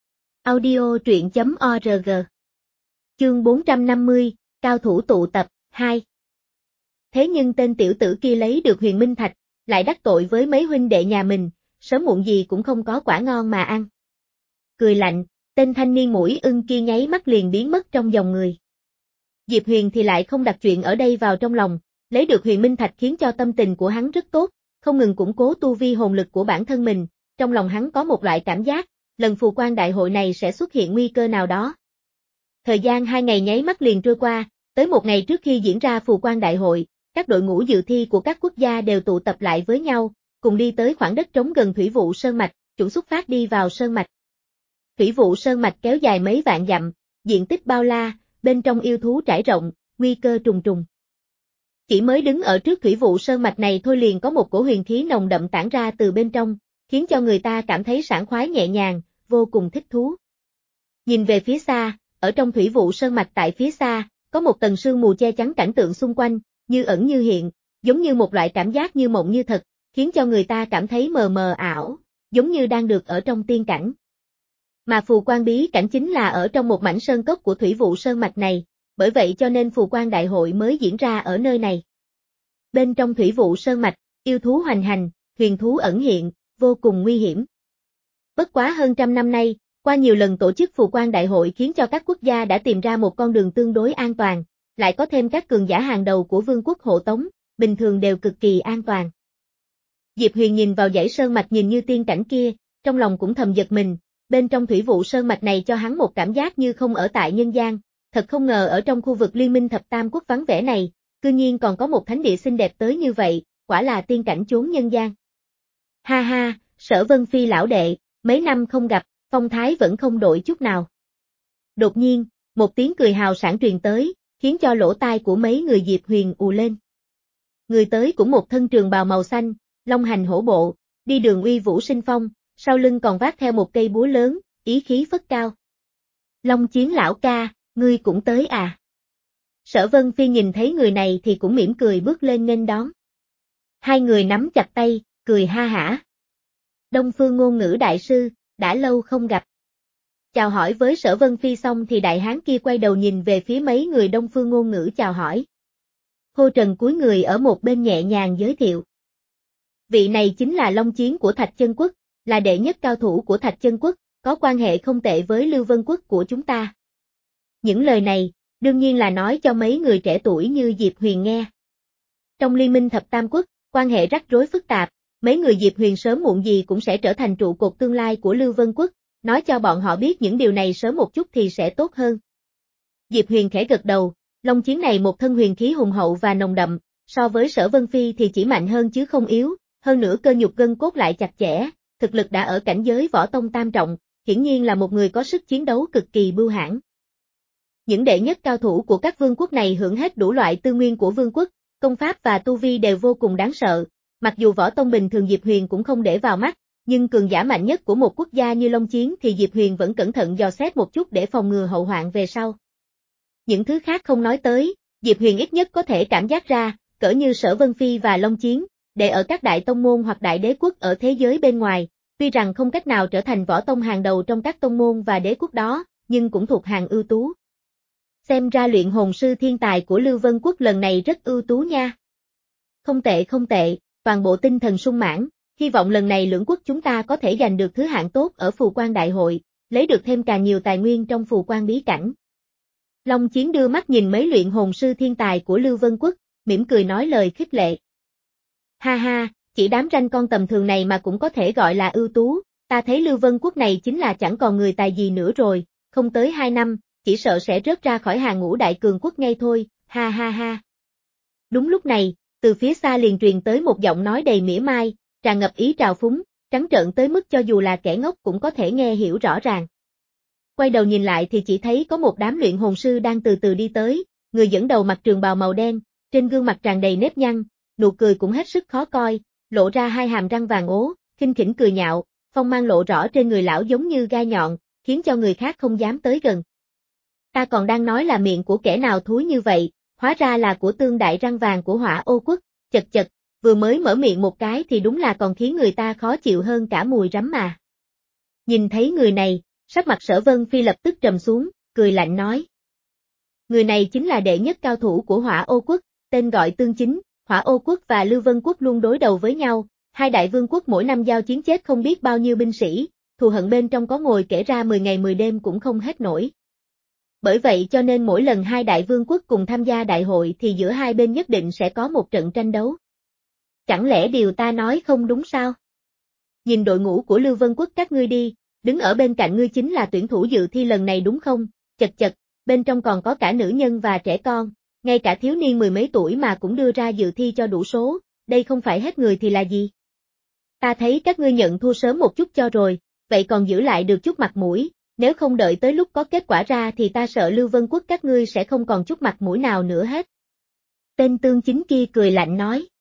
Audio truyện chấm org Chương bốn trăm năm mươi, Cao thủ tụ tập, hai. Thế nhưng tên tiểu tử kia lấy được huyền minh thạch, lại đắc tội với mấy huynh đệ nhà mình, sớm muộn gì cũng không có quả ngon mà ăn. Cười lạnh, tên thanh niên mũi ưng kia nháy mắt liền biến mất trong dòng người. Diệp Huyền thì lại không đặt chuyện ở đây vào trong lòng, lấy được huyền minh thạch khiến cho tâm tình của hắn rất tốt, không ngừng củng cố tu vi hồn lực của bản thân mình, trong lòng hắn có một loại cảm giác, lần phù quan đại hội này sẽ xuất hiện nguy cơ nào đó. Thời gian hai ngày nháy mắt liền trôi qua, tới một ngày trước khi diễn ra phù quan đại hội, các đội ngũ dự thi của các quốc gia đều tụ tập lại với nhau, cùng đi tới khoảng đất trống gần Thủy Vụ Sơn Mạch, chuẩn xuất phát đi vào Sơn Mạch. Thủy Vụ Sơn Mạch kéo dài mấy vạn dặm, diện tích bao la, bên trong yêu thú trải rộng, nguy cơ trùng trùng. Chỉ mới đứng ở trước Thủy Vụ Sơn Mạch này thôi liền có một cổ huyền khí nồng đậm tản ra từ bên trong, khiến cho người ta cảm thấy sảng khoái nhẹ nhàng, vô cùng thích thú. Nhìn về phía xa, ở trong Thủy Vụ Sơn Mạch tại phía xa, có một tầng sương mù che chắn cảnh tượng xung quanh, như ẩn như hiện, giống như một loại cảm giác như mộng như thật, khiến cho người ta cảm thấy mờ mờ ảo, giống như đang được ở trong tiên cảnh. Mà phù quan bí cảnh chính là ở trong một mảnh sơn cốc của Thủy Vụ Sơn Mạch này, bởi vậy cho nên phù quan đại hội mới diễn ra ở nơi này. Bên trong thủy vụ sơn mạch, yêu thú hoành hành, huyền thú ẩn hiện, vô cùng nguy hiểm. Bất quá hơn trăm năm nay, qua nhiều lần tổ chức phù quan đại hội khiến cho các quốc gia đã tìm ra một con đường tương đối an toàn, lại có thêm các cường giả hàng đầu của vương quốc hộ tống, bình thường đều cực kỳ an toàn. Diệp Huyền nhìn vào dãy sơn mạch nhìn như tiên cảnh kia, trong lòng cũng thầm giật mình, bên trong thủy vụ sơn mạch này cho hắn một cảm giác như không ở tại nhân gian, thật không ngờ ở trong khu vực liên minh thập tam quốc vắng vẻ này, cư nhiên còn có một thánh địa xinh đẹp tới như vậy, quả là tiên cảnh chốn nhân gian. Ha ha, Sở Vân Phi lão đệ, mấy năm không gặp, phong thái vẫn không đổi chút nào. Đột nhiên, một tiếng cười hào sảng truyền tới, khiến cho lỗ tai của mấy người Diệp Huyền ù lên. Người tới cũng một thân trường bào màu xanh, long hành hổ bộ, đi đường uy vũ sinh phong, sau lưng còn vác theo một cây búa lớn, ý khí phất cao. Long Chiến lão ca, ngươi cũng tới à? Sở Vân Phi nhìn thấy người này thì cũng mỉm cười bước lên nghênh đón. Hai người nắm chặt tay, cười ha hả. Đông Phương Ngôn Ngữ đại sư, đã lâu không gặp. Chào hỏi với Sở Vân Phi xong thì đại hán kia quay đầu nhìn về phía mấy người Đông Phương Ngôn Ngữ chào hỏi. Hô Trần cúi người ở một bên nhẹ nhàng giới thiệu. Vị này chính là Long Chiến của Thạch Chân Quốc, là đệ nhất cao thủ của Thạch Chân Quốc, có quan hệ không tệ với Lưu Vân Quốc của chúng ta. Những lời này, đương nhiên là nói cho mấy người trẻ tuổi như Diệp Huyền nghe. Trong liên minh thập tam quốc, quan hệ rắc rối phức tạp, mấy người Diệp Huyền sớm muộn gì cũng sẽ trở thành trụ cột tương lai của Lưu Vân Quốc, nói cho bọn họ biết những điều này sớm một chút thì sẽ tốt hơn. Diệp Huyền khẽ gật đầu, Long Chiến này một thân huyền khí hùng hậu và nồng đậm, so với Sở Vân Phi thì chỉ mạnh hơn chứ không yếu, hơn nữa cơ nhục gân cốt lại chặt chẽ, thực lực đã ở cảnh giới võ tông tam trọng, hiển nhiên là một người có sức chiến đấu cực kỳ bưu hãn. Những đệ nhất cao thủ của các vương quốc này hưởng hết đủ loại tư nguyên của vương quốc, công pháp và tu vi đều vô cùng đáng sợ, mặc dù võ tông bình thường Diệp Huyền cũng không để vào mắt, nhưng cường giả mạnh nhất của một quốc gia như Long Chiến thì Diệp Huyền vẫn cẩn thận dò xét một chút để phòng ngừa hậu hoạn về sau. Những thứ khác không nói tới, Diệp Huyền ít nhất có thể cảm giác ra, cỡ như Sở Vân Phi và Long Chiến, để ở các đại tông môn hoặc đại đế quốc ở thế giới bên ngoài, tuy rằng không cách nào trở thành võ tông hàng đầu trong các tông môn và đế quốc đó, nhưng cũng thuộc hàng ưu tú. Xem ra luyện hồn sư thiên tài của Lưu Vân Quốc lần này rất ưu tú nha. Không tệ không tệ, toàn bộ tinh thần sung mãn, hy vọng lần này lưỡng quốc chúng ta có thể giành được thứ hạng tốt ở phù quan đại hội, lấy được thêm càng nhiều tài nguyên trong phù quan bí cảnh. Long Chiến đưa mắt nhìn mấy luyện hồn sư thiên tài của Lưu Vân Quốc, mỉm cười nói lời khích lệ. Ha ha, chỉ đám ranh con tầm thường này mà cũng có thể gọi là ưu tú, ta thấy Lưu Vân Quốc này chính là chẳng còn người tài gì nữa rồi, không tới hai năm, chỉ sợ sẽ rớt ra khỏi hàng ngũ đại cường quốc ngay thôi, ha ha ha. Đúng lúc này, từ phía xa liền truyền tới một giọng nói đầy mỉa mai, tràn ngập ý trào phúng, trắng trợn tới mức cho dù là kẻ ngốc cũng có thể nghe hiểu rõ ràng. Quay đầu nhìn lại thì chỉ thấy có một đám luyện hồn sư đang từ từ đi tới, người dẫn đầu mặc trường bào màu đen, trên gương mặt tràn đầy nếp nhăn, nụ cười cũng hết sức khó coi, lộ ra hai hàm răng vàng ố, khinh khỉnh cười nhạo, phong mang lộ rõ trên người lão giống như gai nhọn, khiến cho người khác không dám tới gần. Ta còn đang nói là miệng của kẻ nào thúi như vậy, hóa ra là của tương đại răng vàng của Hỏa Ô Quốc, chật chật, vừa mới mở miệng một cái thì đúng là còn khiến người ta khó chịu hơn cả mùi rắm mà. Nhìn thấy người này, sắc mặt Sở Vân Phi lập tức trầm xuống, cười lạnh nói. Người này chính là đệ nhất cao thủ của Hỏa Ô Quốc, tên gọi Tương Chính, Hỏa Ô Quốc và Lưu Vân Quốc luôn đối đầu với nhau, hai đại vương quốc mỗi năm giao chiến chết không biết bao nhiêu binh sĩ, thù hận bên trong có ngồi kể ra mười ngày mười đêm cũng không hết nổi. Bởi vậy cho nên mỗi lần hai đại vương quốc cùng tham gia đại hội thì giữa hai bên nhất định sẽ có một trận tranh đấu. Chẳng lẽ điều ta nói không đúng sao? Nhìn đội ngũ của Lưu Vân Quốc các ngươi đi, đứng ở bên cạnh ngươi chính là tuyển thủ dự thi lần này đúng không? Chật chật, bên trong còn có cả nữ nhân và trẻ con, ngay cả thiếu niên mười mấy tuổi mà cũng đưa ra dự thi cho đủ số, đây không phải hết người thì là gì? Ta thấy các ngươi nhận thua sớm một chút cho rồi, vậy còn giữ lại được chút mặt mũi, nếu không đợi tới lúc có kết quả ra thì ta sợ Lưu Vân Quốc các ngươi sẽ không còn chút mặt mũi nào nữa hết. Tên Tương Chính kia cười lạnh nói.